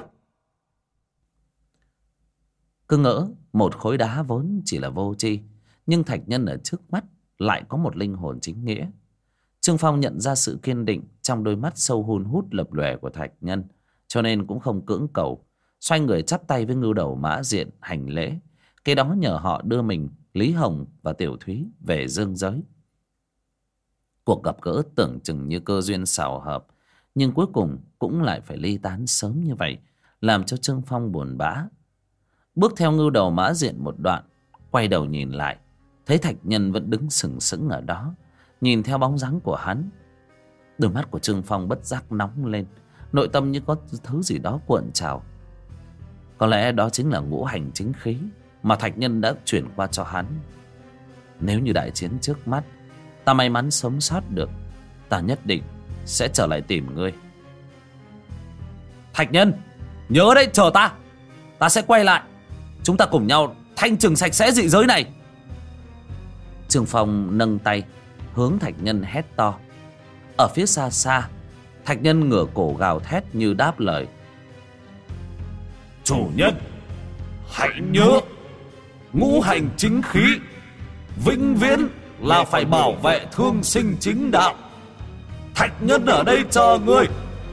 Cứ ngỡ một khối đá vốn chỉ là vô tri, nhưng thạch nhân ở trước mắt lại có một linh hồn chính nghĩa. Trương Phong nhận ra sự kiên định trong đôi mắt sâu hun hút lập lòe của thạch nhân, cho nên cũng không cưỡng cầu, xoay người chắp tay với Ngưu Đầu Mã Diện hành lễ, kế đó nhờ họ đưa mình, Lý Hồng và Tiểu Thúy về dương giới. Cuộc gặp gỡ tưởng chừng như cơ duyên xảo hợp, nhưng cuối cùng cũng lại phải ly tán sớm như vậy, làm cho Trương Phong buồn bã. Bước theo Ngưu Đầu Mã Diện một đoạn, quay đầu nhìn lại, thấy thạch nhân vẫn đứng sừng sững ở đó, nhìn theo bóng dáng của hắn. Đôi mắt của Trương Phong bất giác nóng lên, nội tâm như có thứ gì đó cuộn trào. Có lẽ đó chính là ngũ hành chính khí mà thạch nhân đã chuyển qua cho hắn. Nếu như đại chiến trước mắt ta may mắn sống sót được, ta nhất định sẽ trở lại tìm ngươi. Thạch nhân, nhớ đấy, chờ ta, ta sẽ quay lại. Chúng ta cùng nhau thanh trừng sạch sẽ dị giới này. Trương Phong nâng tay hướng thạch nhân hét to. Ở phía xa xa, thạch nhân ngửa cổ gào thét như đáp lời. Chủ nhân, hãy nhớ, ngũ hành chính khí vĩnh viễn là phải bảo vệ thương sinh chính đạo. Thạch nhân ở đây chờ ngươi.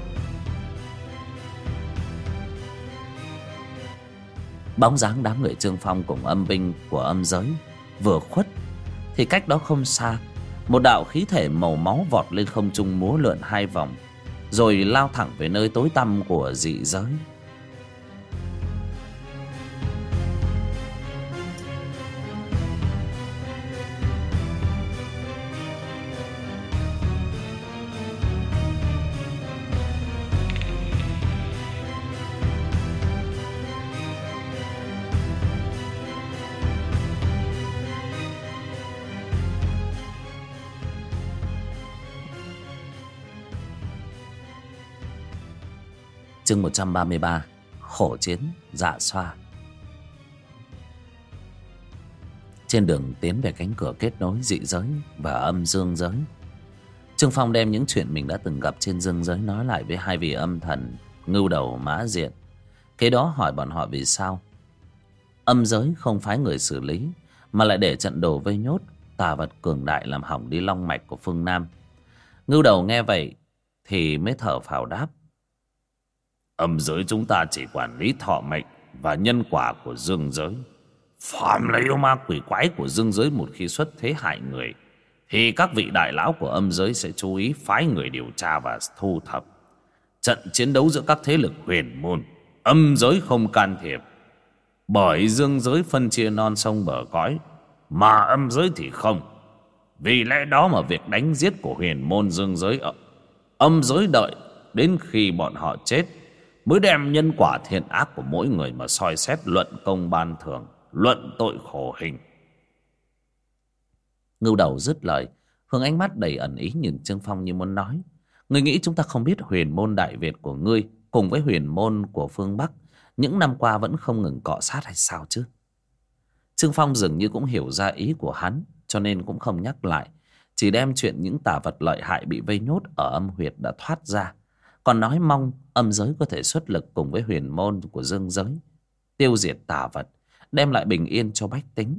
Bóng dáng đám người Trương Phong cùng âm binh của âm giới vừa khuất, thì cách đó không xa, một đạo khí thể màu máu vọt lên không trung múa lượn hai vòng, rồi lao thẳng về nơi tối tăm của dị giới. Chương một trăm ba mươi ba. Khổ chiến dạ xoa. Trên đường tiến về cánh cửa kết nối dị giới và âm dương giới, Trương Phong đem những chuyện mình đã từng gặp trên dương giới nói lại với hai vị âm thần Ngưu Đầu Mã Diện. Kế đó hỏi bọn họ vì sao âm giới không phái người xử lý, mà lại để trận đồ vây nhốt tà vật cường đại làm hỏng đi long mạch của phương Nam. Ngưu Đầu nghe vậy thì mới thở phào đáp. Âm giới chúng ta chỉ quản lý thọ mệnh và nhân quả của dương giới. Phạm là yêu ma quỷ quái của dương giới một khi xuất thế hại người, thì các vị đại lão của âm giới sẽ chú ý phái người điều tra và thu thập. Trận chiến đấu giữa các thế lực huyền môn, âm giới không can thiệp, bởi dương giới phân chia non sông bờ cõi, mà âm giới thì không. Vì lẽ đó mà việc đánh giết của huyền môn dương giới ở âm giới đợi đến khi bọn họ chết mới đem nhân quả thiện ác của mỗi người mà soi xét, luận công ban thưởng, luận tội khổ hình. Ngưu Đầu dứt lời, hướng ánh mắt đầy ẩn ý nhìn Trương Phong như muốn nói: ngươi nghĩ chúng ta không biết huyền môn Đại Việt của ngươi cùng với huyền môn của phương Bắc những năm qua vẫn không ngừng cọ sát hay sao chứ? Trương Phong dường như cũng hiểu ra ý của hắn, cho nên cũng không nhắc lại, chỉ đem chuyện những tà vật lợi hại bị vây nhốt ở âm huyệt đã thoát ra, còn nói mong âm giới có thể xuất lực cùng với huyền môn của dương giới tiêu diệt tà vật, đem lại bình yên cho bách tính.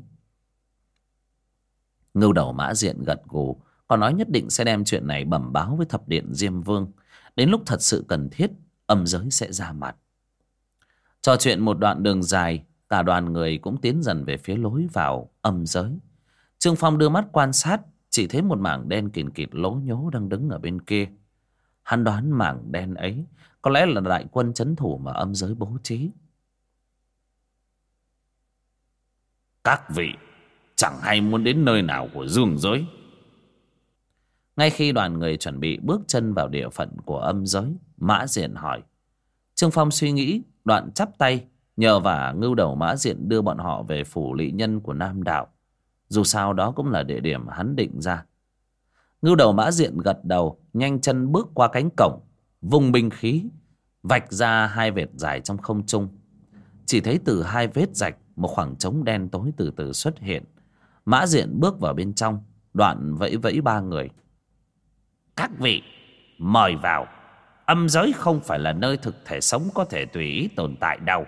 Ngưu Đầu Mã Diện gật gù, còn nói nhất định sẽ đem chuyện này bẩm báo với thập điện Diêm Vương, đến lúc thật sự cần thiết âm giới sẽ ra mặt. Trò chuyện một đoạn đường dài, cả đoàn người cũng tiến dần về phía lối vào âm giới. Trương Phong đưa mắt quan sát, chỉ thấy một mảng đen kìn kịt lố nhố đang đứng ở bên kia. Hắn đoán mảng đen ấy có lẽ là đại quân trấn thủ mà âm giới bố trí. Các vị chẳng hay muốn đến nơi nào của dương giới? Ngay khi đoàn người chuẩn bị bước chân vào địa phận của âm giới, Mã Diện hỏi. Trương Phong suy nghĩ, đoạn chắp tay nhờ vả Ngưu Đầu Mã Diện đưa bọn họ về phủ lỵ nhân của Nam Đạo. Dù sao đó cũng là địa điểm hắn định ra. Ngưu Đầu Mã Diện gật đầu, nhanh chân bước qua cánh cổng, vùng binh khí vạch ra hai vệt dài trong không trung. Chỉ thấy từ hai vết rạch, một khoảng trống đen tối từ từ xuất hiện. Mã Diện bước vào bên trong, đoạn vẫy vẫy ba người. Các vị mời vào. Âm giới không phải là nơi thực thể sống có thể tùy ý tồn tại đâu.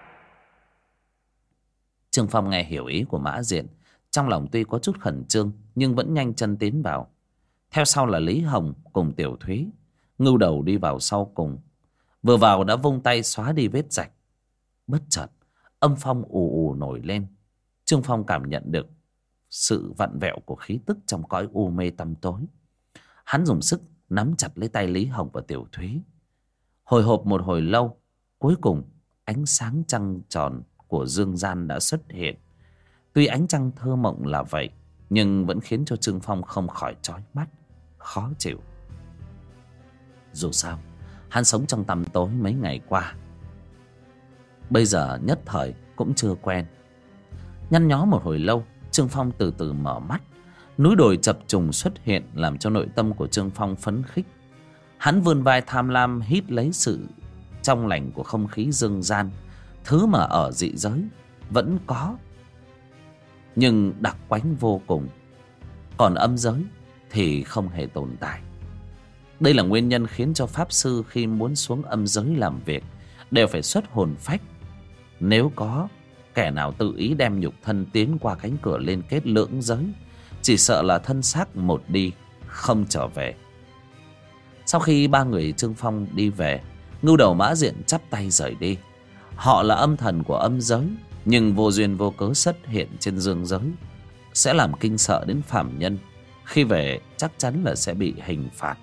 Trương Phong nghe hiểu ý của Mã Diện, trong lòng tuy có chút khẩn trương nhưng vẫn nhanh chân tiến vào. Theo sau là Lý Hồng cùng Tiểu Thúy. Ngưu Đầu đi vào sau cùng. Vừa vào đã vung tay xóa đi vết rạch. Bất chợt âm phong ù ù nổi lên. Trương Phong cảm nhận được sự vặn vẹo của khí tức trong cõi u mê tăm tối. Hắn dùng sức nắm chặt lấy tay Lý Hồng và Tiểu Thúy. Hồi hộp một hồi lâu, cuối cùng ánh sáng trăng tròn của dương gian đã xuất hiện. Tuy ánh trăng thơ mộng là vậy, nhưng vẫn khiến cho Trương Phong không khỏi chói mắt, khó chịu. Dù sao, hắn sống trong tăm tối mấy ngày qua, bây giờ nhất thời cũng chưa quen. Nhăn nhó một hồi lâu, Trương Phong từ từ mở mắt. Núi đồi chập trùng xuất hiện làm cho nội tâm của Trương Phong phấn khích. Hắn vươn vai tham lam hít lấy sự trong lành của không khí dương gian. Thứ mà ở dị giới vẫn có, nhưng đặc quánh vô cùng. Còn âm giới thì không hề tồn tại. Đây là nguyên nhân khiến cho pháp sư khi muốn xuống âm giới làm việc đều phải xuất hồn phách. Nếu có kẻ nào tự ý đem nhục thân tiến qua cánh cửa liên kết lưỡng giới, chỉ sợ là thân xác một đi không trở về. Sau khi ba người Trương Phong đi về, Ngưu Đầu Mã Diện chắp tay rời đi. Họ là âm thần của âm giới, nhưng vô duyên vô cớ xuất hiện trên dương giới, sẽ làm kinh sợ đến phàm nhân. Khi về chắc chắn là sẽ bị hình phạt.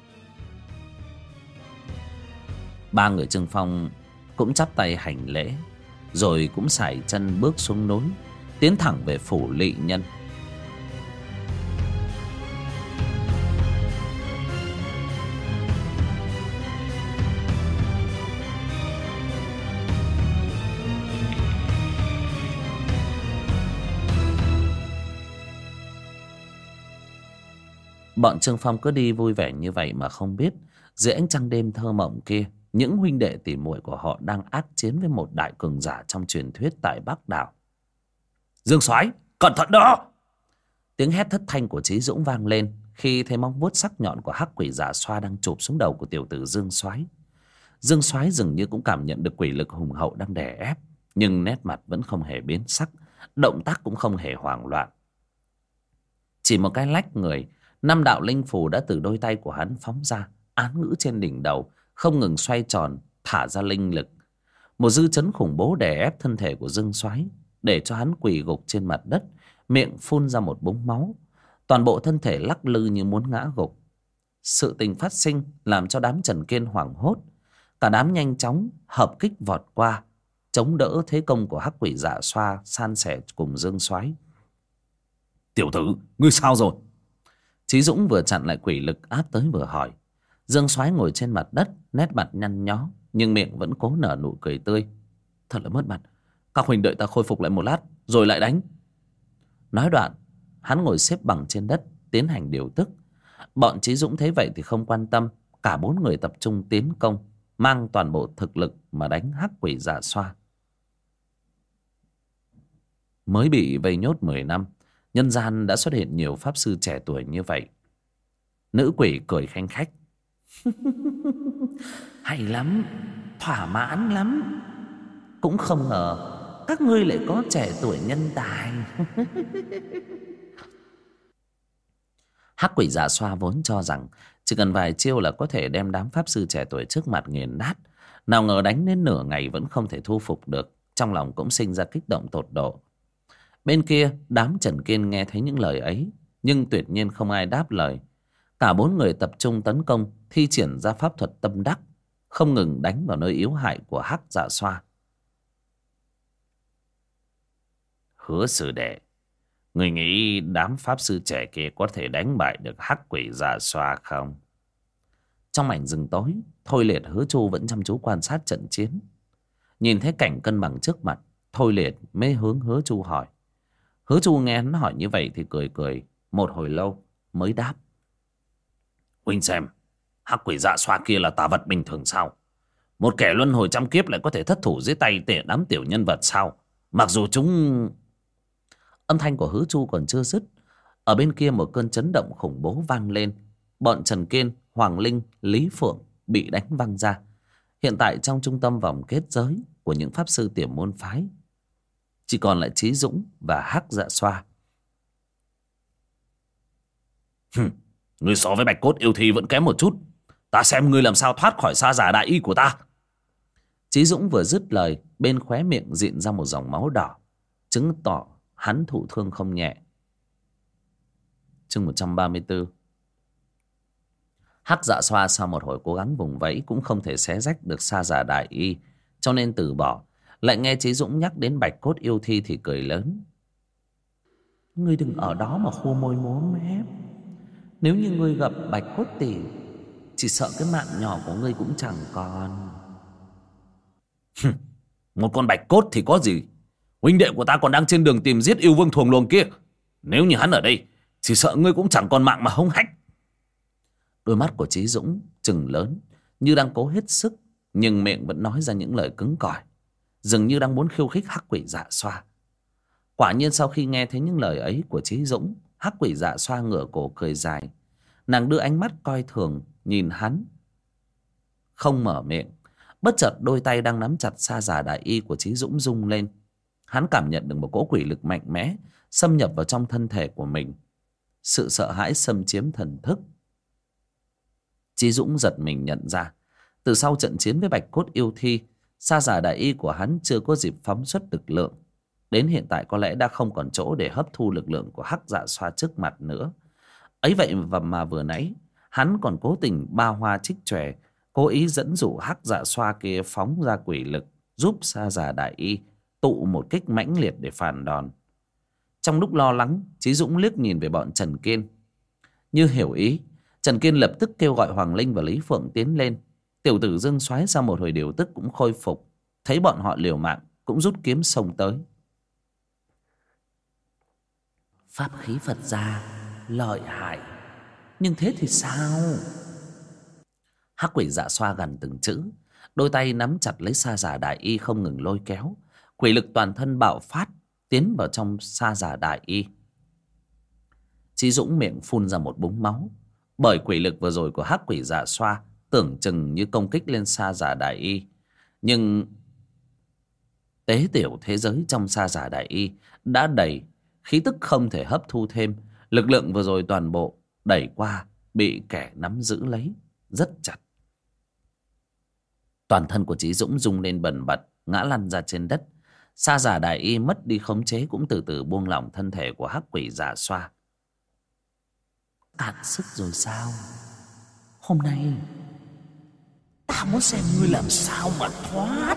Ba người Trương Phong cũng chắp tay hành lễ, rồi cũng sải chân bước xuống núi, tiến thẳng về phủ Lỵ Nhân. Bọn Trương Phong cứ đi vui vẻ như vậy mà không biết, dưới ánh trăng đêm thơ mộng kia, những huynh đệ tỉ muội của họ đang ác chiến với một đại cường giả trong truyền thuyết tại Bắc Đảo. Dương Soái, cẩn thận đó! Tiếng hét thất thanh của Chí Dũng vang lên khi thấy móng vuốt sắc nhọn của hắc quỷ Dạ Xoa đang chụp xuống đầu của tiểu tử Dương Soái. Dương Soái dường như cũng cảm nhận được quỷ lực hùng hậu đang đè ép, nhưng nét mặt vẫn không hề biến sắc, động tác cũng không hề hoảng loạn. Chỉ một cái lách người, năm đạo linh phù đã từ đôi tay của hắn phóng ra, án ngữ trên đỉnh đầu, không ngừng xoay tròn, thả ra linh lực. Một dư chấn khủng bố đè ép thân thể của Dương Soái, để cho hắn quỳ gục trên mặt đất, miệng phun ra một búng máu, toàn bộ thân thể lắc lư như muốn ngã gục. Sự tình phát sinh làm cho đám Trần Kiên hoảng hốt, cả đám nhanh chóng hợp kích vọt qua, chống đỡ thế công của hắc quỷ Dạ Xoa san sẻ cùng Dương Soái. Tiểu tử, ngươi sao rồi? Chí Dũng vừa chặn lại quỷ lực áp tới vừa hỏi. Dương Soái ngồi trên mặt đất, nét mặt nhăn nhó, nhưng miệng vẫn cố nở nụ cười tươi. Thật là mất mặt, các huynh đợi ta khôi phục lại một lát rồi lại đánh. Nói đoạn, hắn ngồi xếp bằng trên đất tiến hành điều tức. Bọn Chí Dũng thấy vậy thì không quan tâm, cả bốn người tập trung tiến công, mang toàn bộ thực lực mà đánh hắc quỷ Dạ Xoa. Mới bị vây nhốt mười năm, nhân gian đã xuất hiện nhiều pháp sư trẻ tuổi như vậy. Nữ quỷ cười khanh khách. Hay lắm, thỏa mãn lắm. Cũng không ngờ các ngươi lại có trẻ tuổi nhân tài. Hắc quỷ Dạ Xoa vốn cho rằng chỉ cần vài chiêu là có thể đem đám pháp sư trẻ tuổi trước mặt nghiền nát. Nào ngờ đánh đến nửa ngày vẫn không thể thu phục được, trong lòng cũng sinh ra kích động tột độ. Bên kia đám Trần Kiên nghe thấy những lời ấy, nhưng tuyệt nhiên không ai đáp lời. Cả bốn người tập trung tấn công, thi triển ra pháp thuật tâm đắc, không ngừng đánh vào nơi yếu hại của hắc Dạ Xoa. Hứa sư đệ, người nghĩ đám pháp sư trẻ kia có thể đánh bại được hắc quỷ Dạ Xoa không? Trong mảnh rừng tối, Thôi Liệt, Hứa Chu vẫn chăm chú quan sát trận chiến. Nhìn thấy cảnh cân bằng trước mặt, Thôi Liệt mới hướng Hứa Chu hỏi. Hứa Chu nghe hắn hỏi như vậy thì cười cười một hồi lâu mới đáp. Huynh xem, hắc quỷ dạ xoa kia là tà vật bình thường sao? Một kẻ luân hồi trăm kiếp lại có thể thất thủ dưới tay tể đám tiểu nhân vật sao? Mặc dù chúng... Âm thanh của Hứa Chu còn chưa dứt, ở bên kia một cơn chấn động khủng bố vang lên. Bọn Trần Kiên, Hoàng Linh, Lý Phượng bị đánh văng ra. Hiện tại trong trung tâm vòng kết giới của những pháp sư tiểu môn phái chỉ còn lại Chí Dũng và Hắc Dạ Xoa. Hừm, ngươi so với Bạch Cốt Yêu Thi vẫn kém một chút. Ta xem ngươi làm sao thoát khỏi sa giả đại y của ta. Chí Dũng vừa dứt lời, bên khóe miệng rịn ra một dòng máu đỏ, chứng tỏ hắn thụ thương không nhẹ. Chương một trăm ba mươi tư. Hắc Dạ Xoa sau một hồi cố gắng vùng vẫy cũng không thể xé rách được sa giả đại y, cho nên từ bỏ. Lại nghe Chí Dũng nhắc đến Bạch Cốt Yêu Thi thì cười lớn. Ngươi đừng ở đó mà khô môi múa mép. Nếu như ngươi gặp Bạch Cốt tỷ, chỉ sợ cái mạng nhỏ của ngươi cũng chẳng còn. Một con bạch cốt thì có gì? Huynh đệ của ta còn đang trên đường tìm giết yêu vương thuồng luồng kia. Nếu như hắn ở đây, chỉ sợ ngươi cũng chẳng còn mạng mà hống hách. Đôi mắt của Chí Dũng trừng lớn, như đang cố hết sức, nhưng miệng vẫn nói ra những lời cứng cỏi, dường như đang muốn khiêu khích Hắc Quỷ Dạ Xoa. Quả nhiên sau khi nghe thấy những lời ấy của Chí Dũng, Hắc Quỷ Dạ Xoa ngửa cổ cười dài. Nàng đưa ánh mắt coi thường nhìn hắn, không mở miệng. Bất chợt đôi tay đang nắm chặt sa giả đại y của Chí Dũng rung lên. Hắn cảm nhận được một cỗ quỷ lực mạnh mẽ xâm nhập vào trong thân thể của mình. Sự sợ hãi xâm chiếm thần thức. Chí Dũng giật mình nhận ra, từ sau trận chiến với Bạch Cốt Yêu Thi, sa giả đại y của hắn chưa có dịp phóng xuất lực lượng. Đến hiện tại có lẽ đã không còn chỗ để hấp thu lực lượng của Hắc Dạ Xoa trước mặt nữa. Ấy vậy và mà vừa nãy hắn còn cố tình ba hoa trích chòe, cố ý dẫn dụ Hắc Dạ Xoa kia phóng ra quỷ lực, giúp sa giả đại y tụ một kích mãnh liệt để phản đòn. Trong lúc lo lắng, Chí Dũng liếc nhìn về bọn Trần Kiên. Như hiểu ý, Trần Kiên lập tức kêu gọi Hoàng Linh và Lý Phượng tiến lên. Tiểu tử Dương Soái sau một hồi điều tức cũng khôi phục, thấy bọn họ liều mạng cũng rút kiếm xông tới. Pháp khí Phật gia lợi hại, nhưng thế thì sao? Hắc Quỷ Dạ Xoa gằn từng chữ, đôi tay nắm chặt lấy sa giả đại y không ngừng lôi kéo. Quỷ lực toàn thân bạo phát tiến vào trong sa giả đại y. Chí Dũng miệng phun ra một búng máu, bởi quỷ lực vừa rồi của Hắc Quỷ Dạ Xoa tưởng chừng như công kích lên sa giả đại y, nhưng tế tiểu thế giới trong sa giả đại y đã đầy, khí tức không thể hấp thu thêm. Lực lượng vừa rồi toàn bộ đẩy qua, bị kẻ nắm giữ lấy rất chặt. Toàn thân của Chí Dũng rung lên bần bật, ngã lăn ra trên đất. Sa giả đại y mất đi khống chế cũng từ từ buông lỏng thân thể của Hắc Quỷ Dạ Xoa. Cạn sức rồi sao? Hôm nay ta muốn xem ngươi làm sao mà thoát.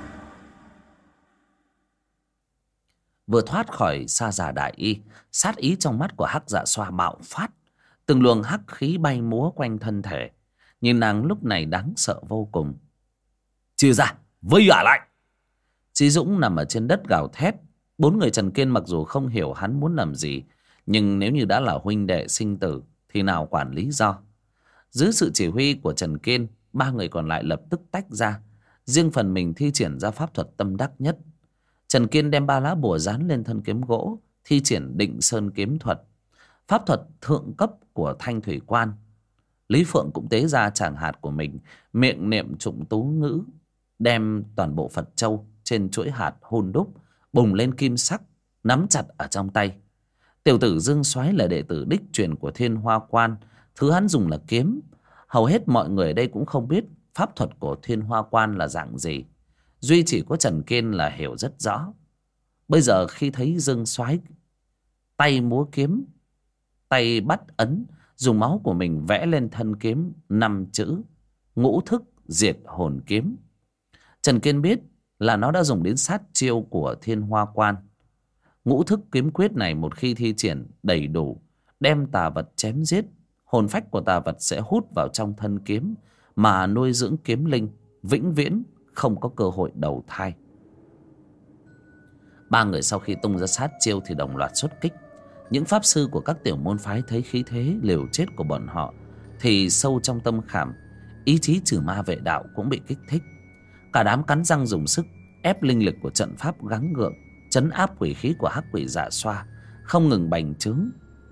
Vừa thoát khỏi sa giả đại y, sát ý trong mắt của Hắc Dạ Xoa bạo phát. Từng luồng hắc khí bay múa quanh thân thể, nhìn nàng lúc này đáng sợ vô cùng. Chia ra, vây ả lại. Chí Dũng nằm ở trên đất gào thét. Bốn người Trần Kiên mặc dù không hiểu hắn muốn làm gì, nhưng nếu như đã là huynh đệ sinh tử thì nào quản lý do. Dưới sự chỉ huy của Trần Kiên, ba người còn lại lập tức tách ra, riêng phần mình thi triển ra pháp thuật tâm đắc nhất. Trần Kiên đem ba lá bùa dán lên thân kiếm gỗ, thi triển Định Sơn kiếm thuật, pháp thuật thượng cấp của Thanh Thủy Quan. Lý Phượng cũng tế ra tràng hạt của mình, miệng niệm trụng tú ngữ, đem toàn bộ Phật châu trên chuỗi hạt hun đúc bùng lên kim sắc, nắm chặt ở trong tay. Tiểu tử Dương Soái là đệ tử đích truyền của Thiên Hoa Quan, thứ hắn dùng là kiếm. Hầu hết mọi người ở đây cũng không biết pháp thuật của Thiên Hoa Quan là dạng gì, duy chỉ có Trần Kiên là hiểu rất rõ. Bây giờ khi thấy Dương Soái tay múa kiếm, tay bắt ấn, dùng máu của mình vẽ lên thân kiếm năm chữ ngũ thức diệt hồn kiếm, Trần Kiên biết là nó đã dùng đến sát chiêu của Thiên Hoa Quan. Ngũ thức kiếm quyết này một khi thi triển đầy đủ, đem tà vật chém giết, hồn phách của tà vật sẽ hút vào trong thân kiếm mà nuôi dưỡng kiếm linh, vĩnh viễn không có cơ hội đầu thai. Ba người sau khi tung ra sát chiêu thì đồng loạt xuất kích. Những pháp sư của các tiểu môn phái thấy khí thế liều chết của bọn họ thì sâu trong tâm khảm, ý chí trừ ma vệ đạo cũng bị kích thích. Cả đám cắn răng dùng sức ép linh lực của trận pháp gắng gượng, trấn áp quỷ khí của hắc quỷ Dạ Xoa không ngừng bành trướng.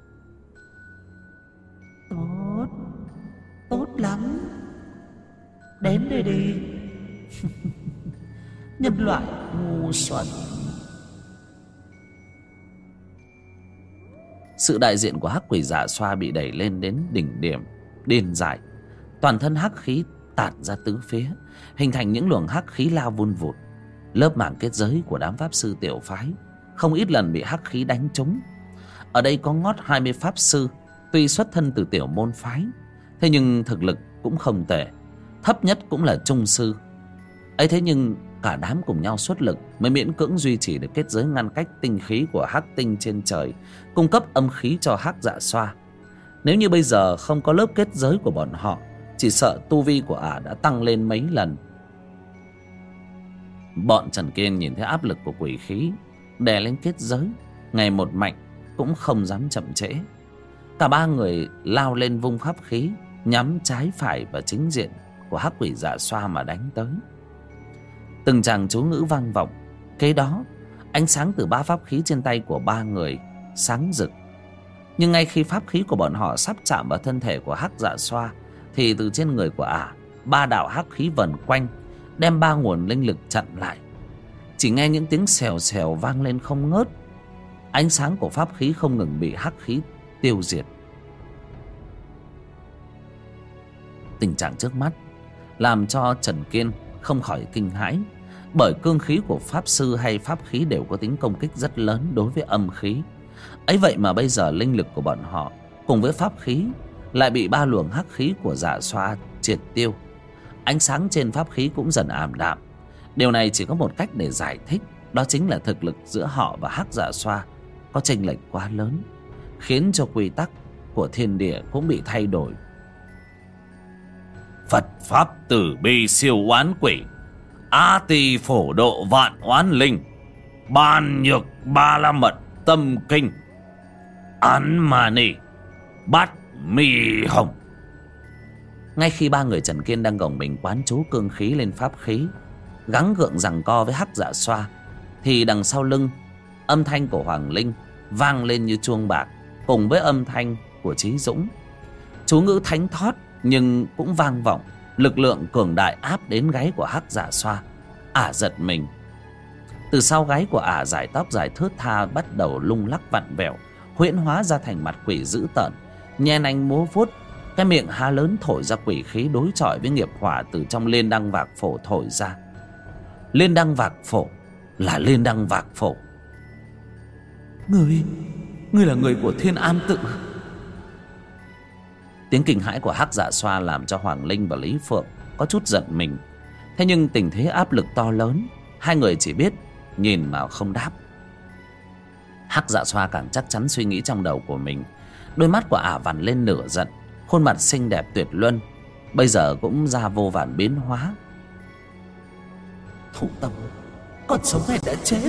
Tốt, tốt lắm. Đến đây đi. Nhân loại ngu xuẩn. Sự đại diện của hắc quỷ Dạ Xoa bị đẩy lên đến đỉnh điểm điên dại. Toàn thân hắc khí tản ra tứ phía, hình thành những luồng hắc khí lao vun vụt. Lớp màng kết giới của đám pháp sư tiểu phái không ít lần bị hắc khí đánh trúng. Ở đây có ngót hai mươi pháp sư, tuy xuất thân từ tiểu môn phái, thế nhưng thực lực cũng không tệ, thấp nhất cũng là trung sư. Ấy thế nhưng cả đám cùng nhau xuất lực mới miễn cưỡng duy trì được kết giới ngăn cách tinh khí của hắc tinh trên trời, cung cấp âm khí cho hắc Dạ Xoa. Nếu như bây giờ không có lớp kết giới của bọn họ, chỉ sợ tu vi của ả đã tăng lên mấy lần. Bọn Trần Kiên nhìn thấy áp lực của quỷ khí đè lên kết giới ngày một mạnh, cũng không dám chậm trễ. Cả ba người lao lên vung pháp khí, nhắm trái phải và chính diện của hắc quỷ Dạ Xoa mà đánh tới. Từng tràng chú ngữ vang vọng, kế đó ánh sáng từ ba pháp khí trên tay của ba người sáng rực. Nhưng ngay khi pháp khí của bọn họ sắp chạm vào thân thể của hắc Dạ Xoa thì từ trên người của ả, ba đạo hắc khí vần quanh, đem ba nguồn linh lực chặn lại. Chỉ nghe những tiếng xèo xèo vang lên không ngớt. Ánh sáng của pháp khí không ngừng bị hắc khí tiêu diệt. Tình trạng trước mắt làm cho Trần Kiên không khỏi kinh hãi, bởi cương khí của pháp sư hay pháp khí đều có tính công kích rất lớn đối với âm khí. Ấy vậy mà bây giờ linh lực của bọn họ cùng với pháp khí lại bị ba luồng hắc khí của Dạ Xoa triệt tiêu. Ánh sáng trên pháp khí cũng dần ảm đạm. Điều này chỉ có một cách để giải thích, đó chính là thực lực giữa họ và hắc Dạ Xoa có chênh lệch quá lớn, khiến cho quy tắc của thiên địa cũng bị thay đổi. Phật pháp tử bi siêu oán quỷ, A Tỳ phổ độ vạn oán linh, Ban nhược ba la mật tâm kinh, Án mà nỉ bát mi hồng. Ngay khi ba người Trần Kiên đang gồng mình quán chú cương khí lên pháp khí, gắng gượng giằng co với hắc Dạ Xoa, thì đằng sau lưng, âm thanh của Hoàng Linh vang lên như chuông bạc, cùng với âm thanh của Chí Dũng. Chú ngữ thánh thót nhưng cũng vang vọng, lực lượng cường đại áp đến gáy của hắc Dạ Xoa. Ả giật mình. Từ sau gáy của ả, dải tóc dài thướt tha bắt đầu lung lắc vặn vẹo, huyễn hóa ra thành mặt quỷ dữ tợn, nhen anh múa vuốt, cái miệng há lớn thổi ra quỷ khí đối chọi với nghiệp hỏa từ trong liên đăng vạc phổ thổi ra. Liên đăng vạc phổ là liên đăng vạc phổ. Ngươi, ngươi là người của Thiên Am Tự. Tiếng kinh hãi của hắc Dạ Xoa làm cho Hoàng Linh và Lý Phượng có chút giận mình. Thế nhưng tình thế áp lực to lớn, hai người chỉ biết nhìn mà không đáp. Hắc Dạ Xoa càng chắc chắn suy nghĩ trong đầu của mình. Đôi mắt của ả vằn lên nửa giận, khuôn mặt xinh đẹp tuyệt luân bây giờ cũng ra vô vàn biến hóa. Thủ Tông, còn sống hay đã chết?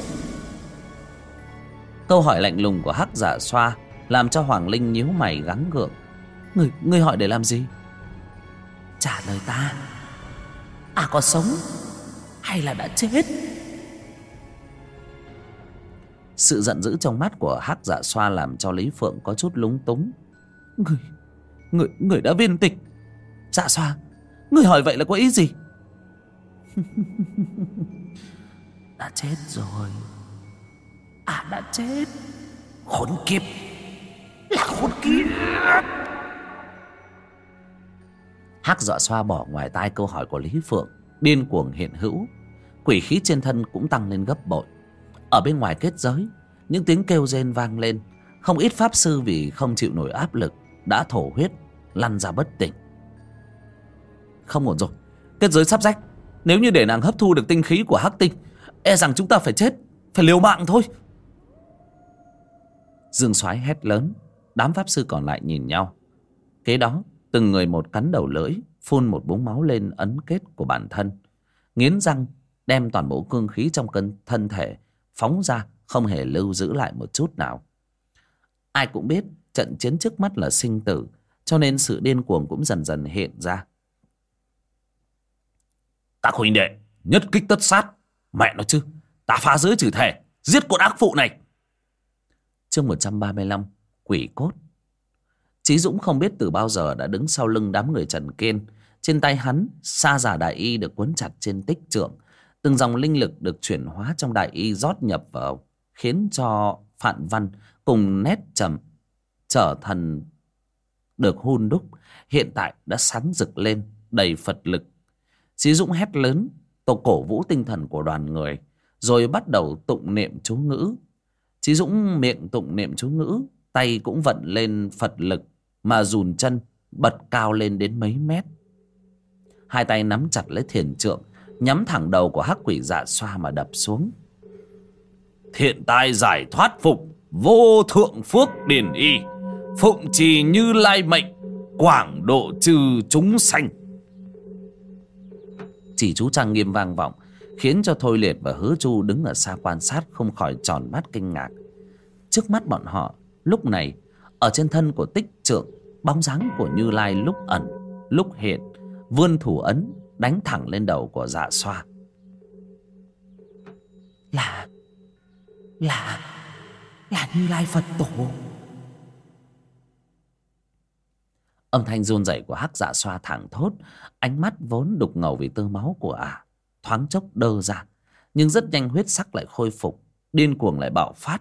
Câu hỏi lạnh lùng của hắc Dạ Xoa làm cho Hoàng Linh nhíu mày gắng gượng. Ngươi, ngươi hỏi để làm gì? Trả lời ta. À, có sống hay là đã chết? Sự giận dữ trong mắt của hắc Dạ Xoa làm cho Lý Phượng có chút lúng túng. Người, người, người đã viên tịch. Dạ Xoa, người hỏi vậy là có ý gì? Đã chết rồi. À, đã chết. Khốn kiếp. Là khốn kiếp. Hắc Dạ Xoa bỏ ngoài tai câu hỏi của Lý Phượng, điên cuồng hiện hữu. Quỷ khí trên thân cũng tăng lên gấp bội. Ở bên ngoài kết giới, những tiếng kêu rên vang lên. Không ít pháp sư vì không chịu nổi áp lực đã thổ huyết lăn ra bất tỉnh. Không ổn rồi, kết giới sắp rách. Nếu như để nàng hấp thu được tinh khí của hắc tinh, e rằng chúng ta phải chết, phải liều mạng thôi. Dương Soái hét lớn. Đám pháp sư còn lại nhìn nhau. Kế đó từng người một cắn đầu lưỡi, phun một búng máu lên ấn kết của bản thân, nghiến răng đem toàn bộ cương khí trong cơn thân thể phóng ra không hề lưu giữ lại một chút nào. Ai cũng biết trận chiến trước mắt là sinh tử, cho nên sự điên cuồng cũng dần dần hiện ra. Các huynh đệ nhất kích tất sát. Mẹ nó chứ, ta phá giới trừ thể, giết con ác phụ này. Chương một trăm ba mươi lăm, Quỷ Cốt. Chí Dũng không biết từ bao giờ đã đứng sau lưng đám người Trần Kiên. Trên tay hắn, sa giả đại y được quấn chặt trên tích trượng. Từng dòng linh lực được chuyển hóa trong đại y rót nhập vào, khiến cho phạn văn cùng nét trầm trở thành được hun đúc, hiện tại đã sáng rực lên, đầy Phật lực. Chí Dũng hét lớn, tổ cổ vũ tinh thần của đoàn người, rồi bắt đầu tụng niệm chú ngữ. Chí Dũng miệng tụng niệm chú ngữ, tay cũng vận lên Phật lực, mà dùn chân bật cao lên đến mấy mét. Hai tay nắm chặt lấy thiền trượng, nhắm thẳng đầu của hắc quỷ Dạ Xoa mà đập xuống. Thiện tai giải thoát phục, vô thượng phước điển y, phụng trì Như Lai mệnh, quảng độ trừ chúng sanh. Chỉ chú trang nghiêm vang vọng, khiến cho Thôi Liệt và Hứa Chu đứng ở xa quan sát không khỏi tròn mắt kinh ngạc. Trước mắt bọn họ lúc này, ở trên thân của tích trượng, bóng dáng của Như Lai lúc ẩn lúc hiện, vươn thủ ấn đánh thẳng lên đầu của Dạ Xoa. Là Là Là Như Lai Phật Tổ. Âm thanh run rẩy của hắc Dạ Xoa thẳng thốt, ánh mắt vốn đục ngầu vì tơ máu của ả à, thoáng chốc đơ ra, nhưng rất nhanh huyết sắc lại khôi phục, điên cuồng lại bạo phát.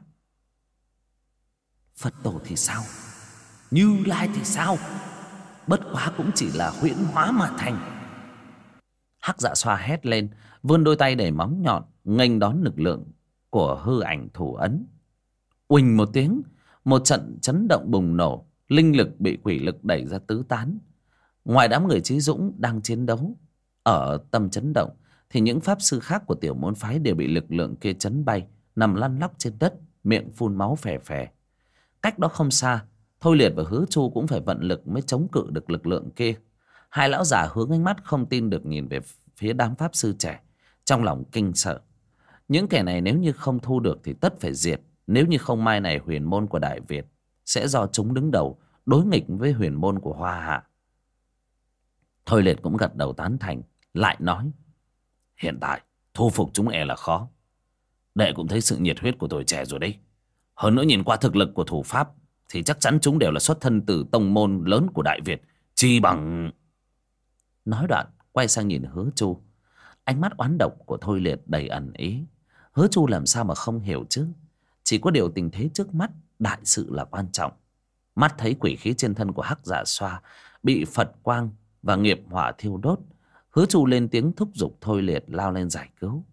Phật Tổ thì sao, Như Lai thì sao, bất quá cũng chỉ là huyễn hóa mà thành. Hắc Dạ Xoa hét lên, vươn đôi tay đầy móng nhọn nghênh đón lực lượng của hư ảnh thủ ấn. Uỳnh một tiếng, một trận chấn động bùng nổ, linh lực bị quỷ lực đẩy ra tứ tán. Ngoài đám người Chí Dũng đang chiến đấu ở tâm chấn động, thì những pháp sư khác của tiểu môn phái đều bị lực lượng kia chấn bay, nằm lăn lóc trên đất, miệng phun máu phè phè. Cách đó không xa, Thôi Liệt và Hứa Chu cũng phải vận lực mới chống cự được lực lượng kia. Hai lão già hướng ánh mắt không tin được nhìn về phía đám pháp sư trẻ, trong lòng kinh sợ. Những kẻ này nếu như không thu được thì tất phải diệt. Nếu như không mai này huyền môn của Đại Việt sẽ do chúng đứng đầu đối nghịch với huyền môn của Hoa Hạ. Thôi Liệt cũng gật đầu tán thành, lại nói: Hiện tại thu phục chúng e là khó. Đệ cũng thấy sự nhiệt huyết của tuổi trẻ rồi đấy. Hơn nữa nhìn qua thực lực của thủ pháp thì chắc chắn chúng đều là xuất thân từ tông môn lớn của Đại Việt. Chi bằng... Nói đoạn quay sang nhìn Hứa Chu. Ánh mắt oán độc của Thôi Liệt đầy ẩn ý. Hứa Chu làm sao mà không hiểu chứ. Chỉ có điều tình thế trước mắt, đại sự là quan trọng. Mắt thấy quỷ khí trên thân của hắc Dạ Xoa bị Phật quang và nghiệp hỏa thiêu đốt, Hứa Chu lên tiếng thúc giục Thôi Liệt lao lên giải cứu.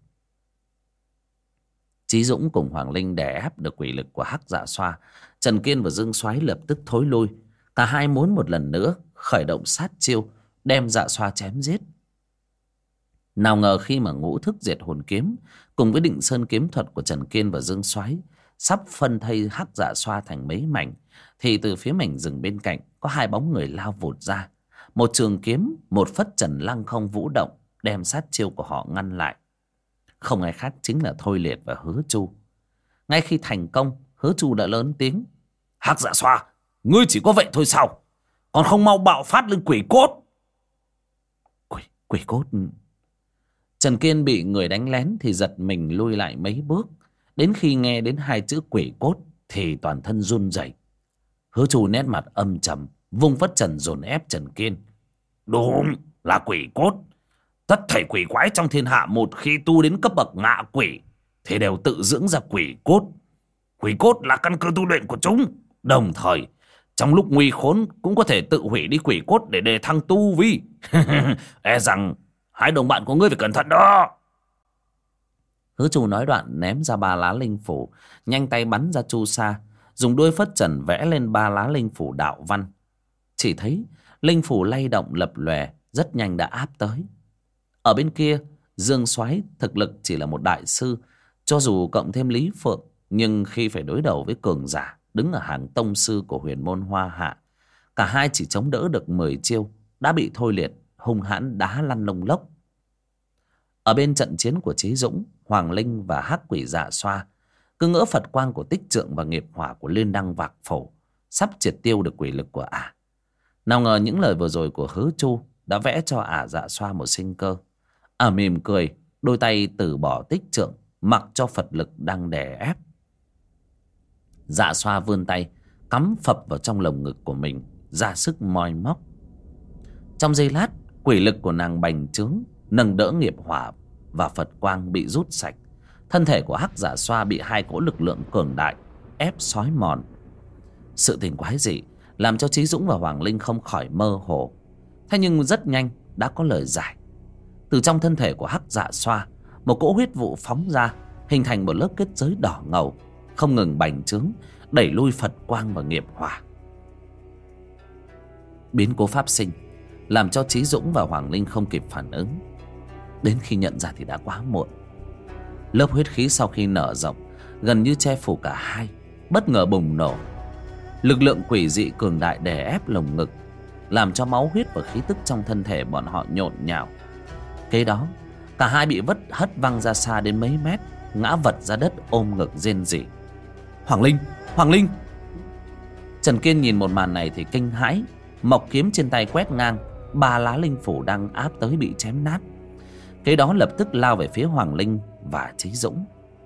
Chí Dũng cùng Hoàng Linh đè ép được quỷ lực của hắc Dạ Xoa. Trần Kiên và Dương Soái lập tức thối lui. Cả hai muốn một lần nữa khởi động sát chiêu, đem Dạ Xoa chém giết. Nào ngờ khi mà ngũ thức diệt hồn kiếm cùng với định sơn kiếm thuật của Trần Kiên và Dương Soái sắp phân thây hắc Dạ Xoa thành mấy mảnh, thì từ phía mảnh rừng bên cạnh có hai bóng người lao vụt ra. Một trường kiếm, một phất trần lăng không vũ động, đem sát chiêu của họ ngăn lại. Không ai khác chính là Thôi Liệt và Hứa Chu. Ngay khi thành công, Hứa Chu đã lớn tiếng: Hắc Dạ Xoa, ngươi chỉ có vậy thôi sao? Còn không mau bạo phát lên quỷ cốt. Quỷ, quỷ cốt... Trần Kiên bị người đánh lén thì giật mình lui lại mấy bước. Đến khi nghe đến hai chữ quỷ cốt thì toàn thân run rẩy. Hứa Chu nét mặt âm trầm, vung phất trần dồn ép Trần Kiên. Đúng là quỷ cốt. Tất thảy quỷ quái trong thiên hạ một khi tu đến cấp bậc ngạ quỷ thì đều tự dưỡng ra quỷ cốt. Quỷ cốt là căn cơ tu luyện của chúng. Đồng thời trong lúc nguy khốn cũng có thể tự hủy đi quỷ cốt để đề thăng tu vi. E rằng hai đồng bạn của ngươi phải cẩn thận đó. Hứa Chu nói đoạn ném ra ba lá linh phủ, nhanh tay bắn ra chu sa, dùng đuôi phất trần vẽ lên ba lá linh phủ đạo văn. Chỉ thấy linh phủ lay động lập lòe, rất nhanh đã áp tới. Ở bên kia, Dương Soái thực lực chỉ là một đại sư, cho dù cộng thêm Lý Phượng, nhưng khi phải đối đầu với cường giả đứng ở hàng tông sư của huyền môn Hoa Hạ, cả hai chỉ chống đỡ được mười chiêu đã bị Thôi Liệt hung hãn đá lăn lông lốc. Ở bên trận chiến của Chí Dũng, Hoàng Linh và hắc quỷ Dạ Xoa, Cứ ngỡ Phật quang của Tích Trượng và nghiệp hỏa của Liên Đăng Vạc Phổ sắp triệt tiêu được quỷ lực của ả. Nào ngờ những lời vừa rồi của Hứa Chu đã vẽ cho ả Dạ Xoa một sinh cơ. Ả mỉm cười, đôi tay từ bỏ Tích Trượng, mặc cho Phật lực đang đè ép. Dạ Xoa vươn tay cắm phập vào trong lồng ngực của mình, ra sức moi móc. Trong giây lát, quỷ lực của nàng bành trướng, nâng đỡ nghiệp hỏa và Phật quang bị rút sạch. Thân thể của Hắc Dạ Xoa bị hai cỗ lực lượng cường đại ép xói mòn. Sự tình quái dị làm cho Chí Dũng và Hoàng Linh không khỏi mơ hồ. Thế nhưng rất nhanh đã có lời giải. Từ trong thân thể của Hắc Dạ Xoa, một cỗ huyết vụ phóng ra, hình thành một lớp kết giới đỏ ngầu, không ngừng bành trướng, đẩy lui Phật quang và nghiệp hỏa. Biến cố pháp sinh làm cho Chí Dũng và Hoàng Linh không kịp phản ứng. Đến khi nhận ra thì đã quá muộn. Lớp huyết khí sau khi nở rộng gần như che phủ cả hai, bất ngờ bùng nổ. Lực lượng quỷ dị cường đại đè ép lồng ngực, làm cho máu huyết và khí tức trong thân thể bọn họ nhộn nhạo. Kế đó, cả hai bị vất hất văng ra xa đến mấy mét, ngã vật ra đất ôm ngực rên rỉ. Hoàng Linh! Hoàng Linh! Trần Kiên nhìn một màn này thì kinh hãi. Mộc kiếm trên tay quét ngang, ba lá linh phủ đang áp tới bị chém nát. Kế đó lập tức lao về phía Hoàng Linh và Chí Dũng.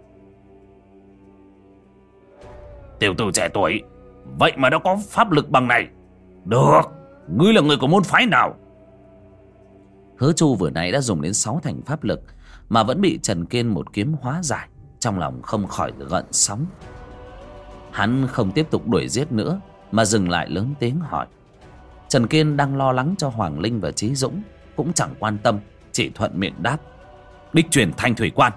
Tiểu tử trẻ tuổi, vậy mà đã có pháp lực bằng này. Được, ngươi là người của môn phái nào? Hứa Chu vừa nãy đã dùng đến sáu thành pháp lực mà vẫn bị Trần Kiên một kiếm hóa giải. Trong lòng không khỏi gợn sóng. Hắn không tiếp tục đuổi giết nữa mà dừng lại lớn tiếng hỏi. Trần Kiên đang lo lắng cho Hoàng Linh và Chí Dũng cũng chẳng quan tâm, chỉ thuận miệng đáp: đích truyền Thanh Thủy Quan.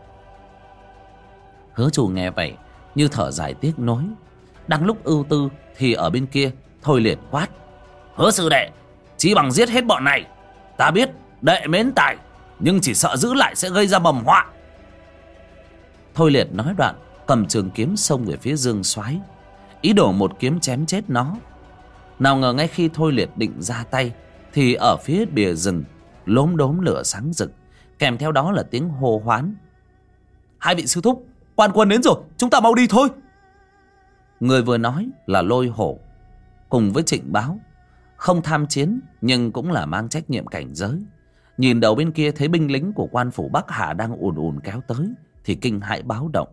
Hứa Chu nghe vậy như thở dài tiếc nuối. Đang lúc ưu tư thì ở bên kia Thôi Liệt quát: Hứa sư đệ, chỉ bằng giết hết bọn này. Ta biết đệ mến tài, nhưng chỉ sợ giữ lại sẽ gây ra mầm họa. Thôi Liệt nói đoạn cầm trường kiếm xông về phía Dương Soái, ý đồ một kiếm chém chết nó. Nào ngờ ngay khi Thôi Liệt định ra tay thì ở phía bìa rừng lốm đốm lửa sáng rực, kèm theo đó là tiếng hô hoán: hai vị sư thúc, quan quân đến rồi, chúng ta mau đi thôi. Người vừa nói là Lôi Hổ cùng với Trịnh Báo, không tham chiến nhưng cũng là mang trách nhiệm cảnh giới. Nhìn đầu bên kia thấy binh lính của quan phủ Bắc Hà đang ùn ùn kéo tới thì kinh hãi báo động.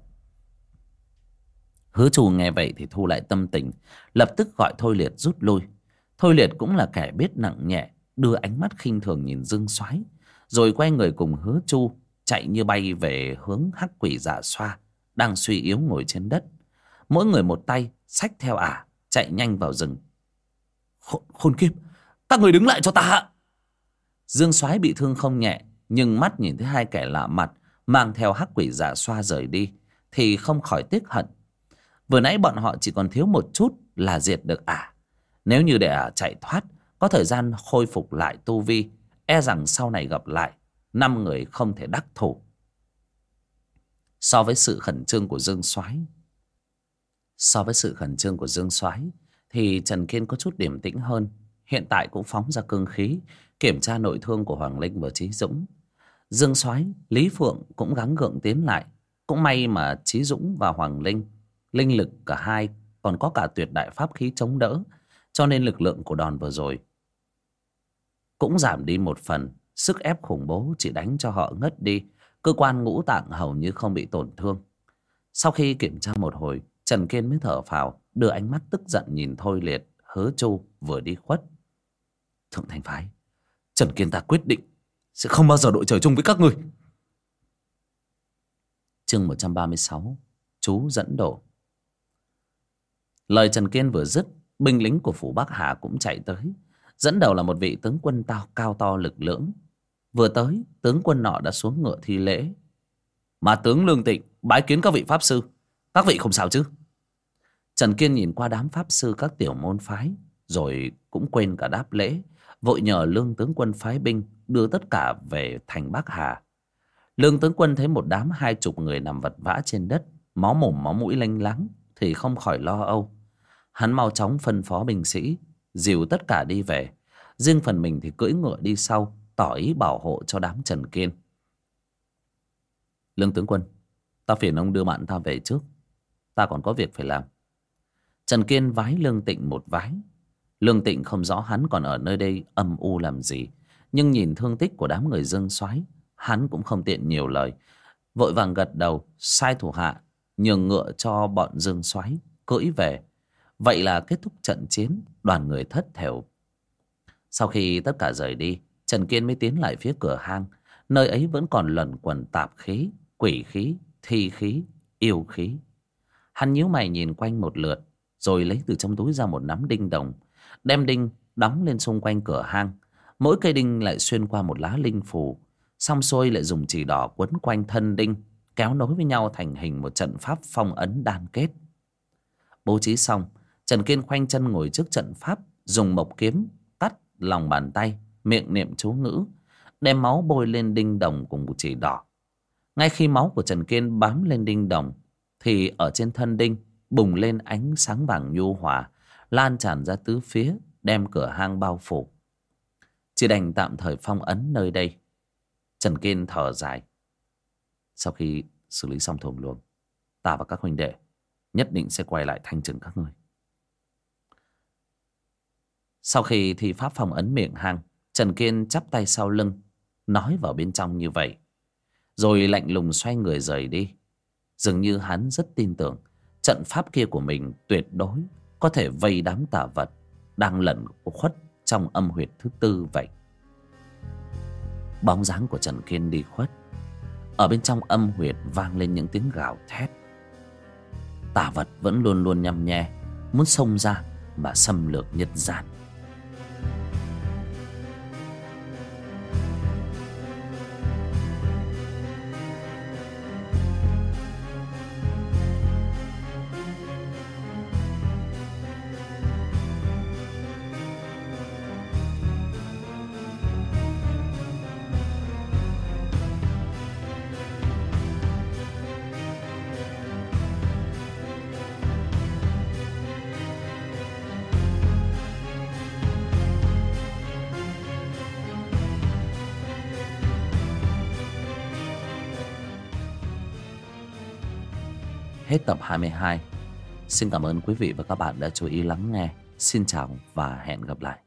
Hứa Chu nghe vậy thì thu lại tâm tình, lập tức gọi Thôi Liệt rút lui. Thôi Liệt cũng là kẻ biết nặng nhẹ, đưa ánh mắt khinh thường nhìn Dương Soái, rồi quay người cùng Hứa Chu chạy như bay về hướng Hắc Quỷ Dạ Xoa đang suy yếu ngồi trên đất. Mỗi người một tay xách theo ả, chạy nhanh vào rừng. Khốn, khốn kiếp, các người đứng lại cho ta. Dương Soái bị thương không nhẹ, nhưng mắt nhìn thấy hai kẻ lạ mặt mang theo Hắc Quỷ Dạ Xoa rời đi thì không khỏi tiếc hận. Vừa nãy bọn họ chỉ còn thiếu một chút là diệt được ả. Nếu như để ả chạy thoát, có thời gian khôi phục lại tu vi, e rằng sau này gặp lại năm người không thể đắc thủ. So với sự khẩn trương của Dương Soái, so với sự khẩn trương của Dương Soái thì Trần Kiên có chút điềm tĩnh hơn. Hiện tại cũng phóng ra cương khí kiểm tra nội thương của Hoàng Linh và Chí Dũng. Dương Soái, Lý Phượng cũng gắng gượng tiến lại. Cũng may mà Chí Dũng và Hoàng Linh, linh lực cả hai còn có cả tuyệt đại pháp khí chống đỡ, cho nên lực lượng của đòn vừa rồi cũng giảm đi một phần. Sức ép khủng bố chỉ đánh cho họ ngất đi, cơ quan ngũ tạng hầu như không bị tổn thương. Sau khi kiểm tra một hồi, Trần Kiên mới thở phào, đưa ánh mắt tức giận nhìn Thôi Liệt, Hứa Chu vừa đi khuất. Thượng Thanh phái, Trần Kiên ta quyết định sẽ không bao giờ đội trời chung với các người. Chương một trăm ba mươi sáu, chú dẫn đổ. Lời Trần Kiên vừa dứt, binh lính của phủ Bắc Hà cũng chạy tới. Dẫn đầu là một vị tướng quân tao cao to lực lưỡng. Vừa tới, tướng quân nọ đã xuống ngựa thi lễ. Mà tướng Lương Tịnh bái kiến các vị pháp sư. Các vị không sao chứ? Trần Kiên nhìn qua đám pháp sư các tiểu môn phái, rồi cũng quên cả đáp lễ, vội nhờ Lương tướng quân phái binh đưa tất cả về thành Bắc Hà. Lương tướng quân thấy một đám hai chục người nằm vật vã trên đất, máu mồm máu mũi lênh láng, thì không khỏi lo âu. Hắn mau chóng phân phó binh sĩ dìu tất cả đi về, riêng phần mình thì cưỡi ngựa đi sau, tỏ ý bảo hộ cho đám Trần Kiên. Lương tướng quân, Ta phiền ông đưa bạn ta về trước, ta còn có việc phải làm. Trần Kiên vái Lương Tịnh một vái. Lương Tịnh không rõ hắn còn ở nơi đây âm u làm gì, nhưng nhìn thương tích của đám người Dương Soái, hắn cũng không tiện nhiều lời, vội vàng gật đầu, sai thủ hạ nhường ngựa cho bọn Dương Soái cưỡi về. Vậy là kết thúc trận chiến, đoàn người thất thểu. Sau khi tất cả rời đi, Trần Kiên mới tiến lại phía cửa hang. Nơi ấy vẫn còn luẩn quẩn tạp khí, quỷ khí, thi khí, yêu khí. Hắn nhíu mày nhìn quanh một lượt, rồi lấy từ trong túi ra một nắm đinh đồng, đem đinh đóng lên xung quanh cửa hang. Mỗi cây đinh lại xuyên qua một lá linh phù, xong xuôi lại dùng chỉ đỏ quấn quanh thân đinh, kéo nối với nhau thành hình một trận pháp phong ấn đan kết. Bố trí xong, Trần Kiên khoanh chân ngồi trước trận pháp, dùng mộc kiếm cắt lòng bàn tay, miệng niệm chú ngữ, đem máu bôi lên đinh đồng cùng một chỉ đỏ. Ngay khi máu của Trần Kiên bám lên đinh đồng, thì ở trên thân đinh bùng lên ánh sáng vàng nhu hòa, lan tràn ra tứ phía, đem cửa hang bao phủ. Chỉ đành tạm thời phong ấn nơi đây. Trần Kiên thở dài. Sau khi xử lý xong thùng luồng, ta và các huynh đệ nhất định sẽ quay lại thanh trừng các ngươi. Sau khi thi pháp phong ấn miệng hang, Trần Kiên chắp tay sau lưng, nói vào bên trong như vậy, rồi lạnh lùng xoay người rời đi. Dường như hắn rất tin tưởng trận pháp kia của mình tuyệt đối có thể vây đám tà vật đang lẩn khuất trong âm huyệt thứ tư vậy. Bóng dáng của Trần Kiên đi khuất, ở bên trong âm huyệt vang lên những tiếng gào thét. Tà vật vẫn luôn luôn nhăm nhe, muốn xông ra mà xâm lược nhân gian. Hết tập hai mươi hai. Xin cảm ơn quý vị và các bạn đã chú ý lắng nghe. Xin chào và hẹn gặp lại.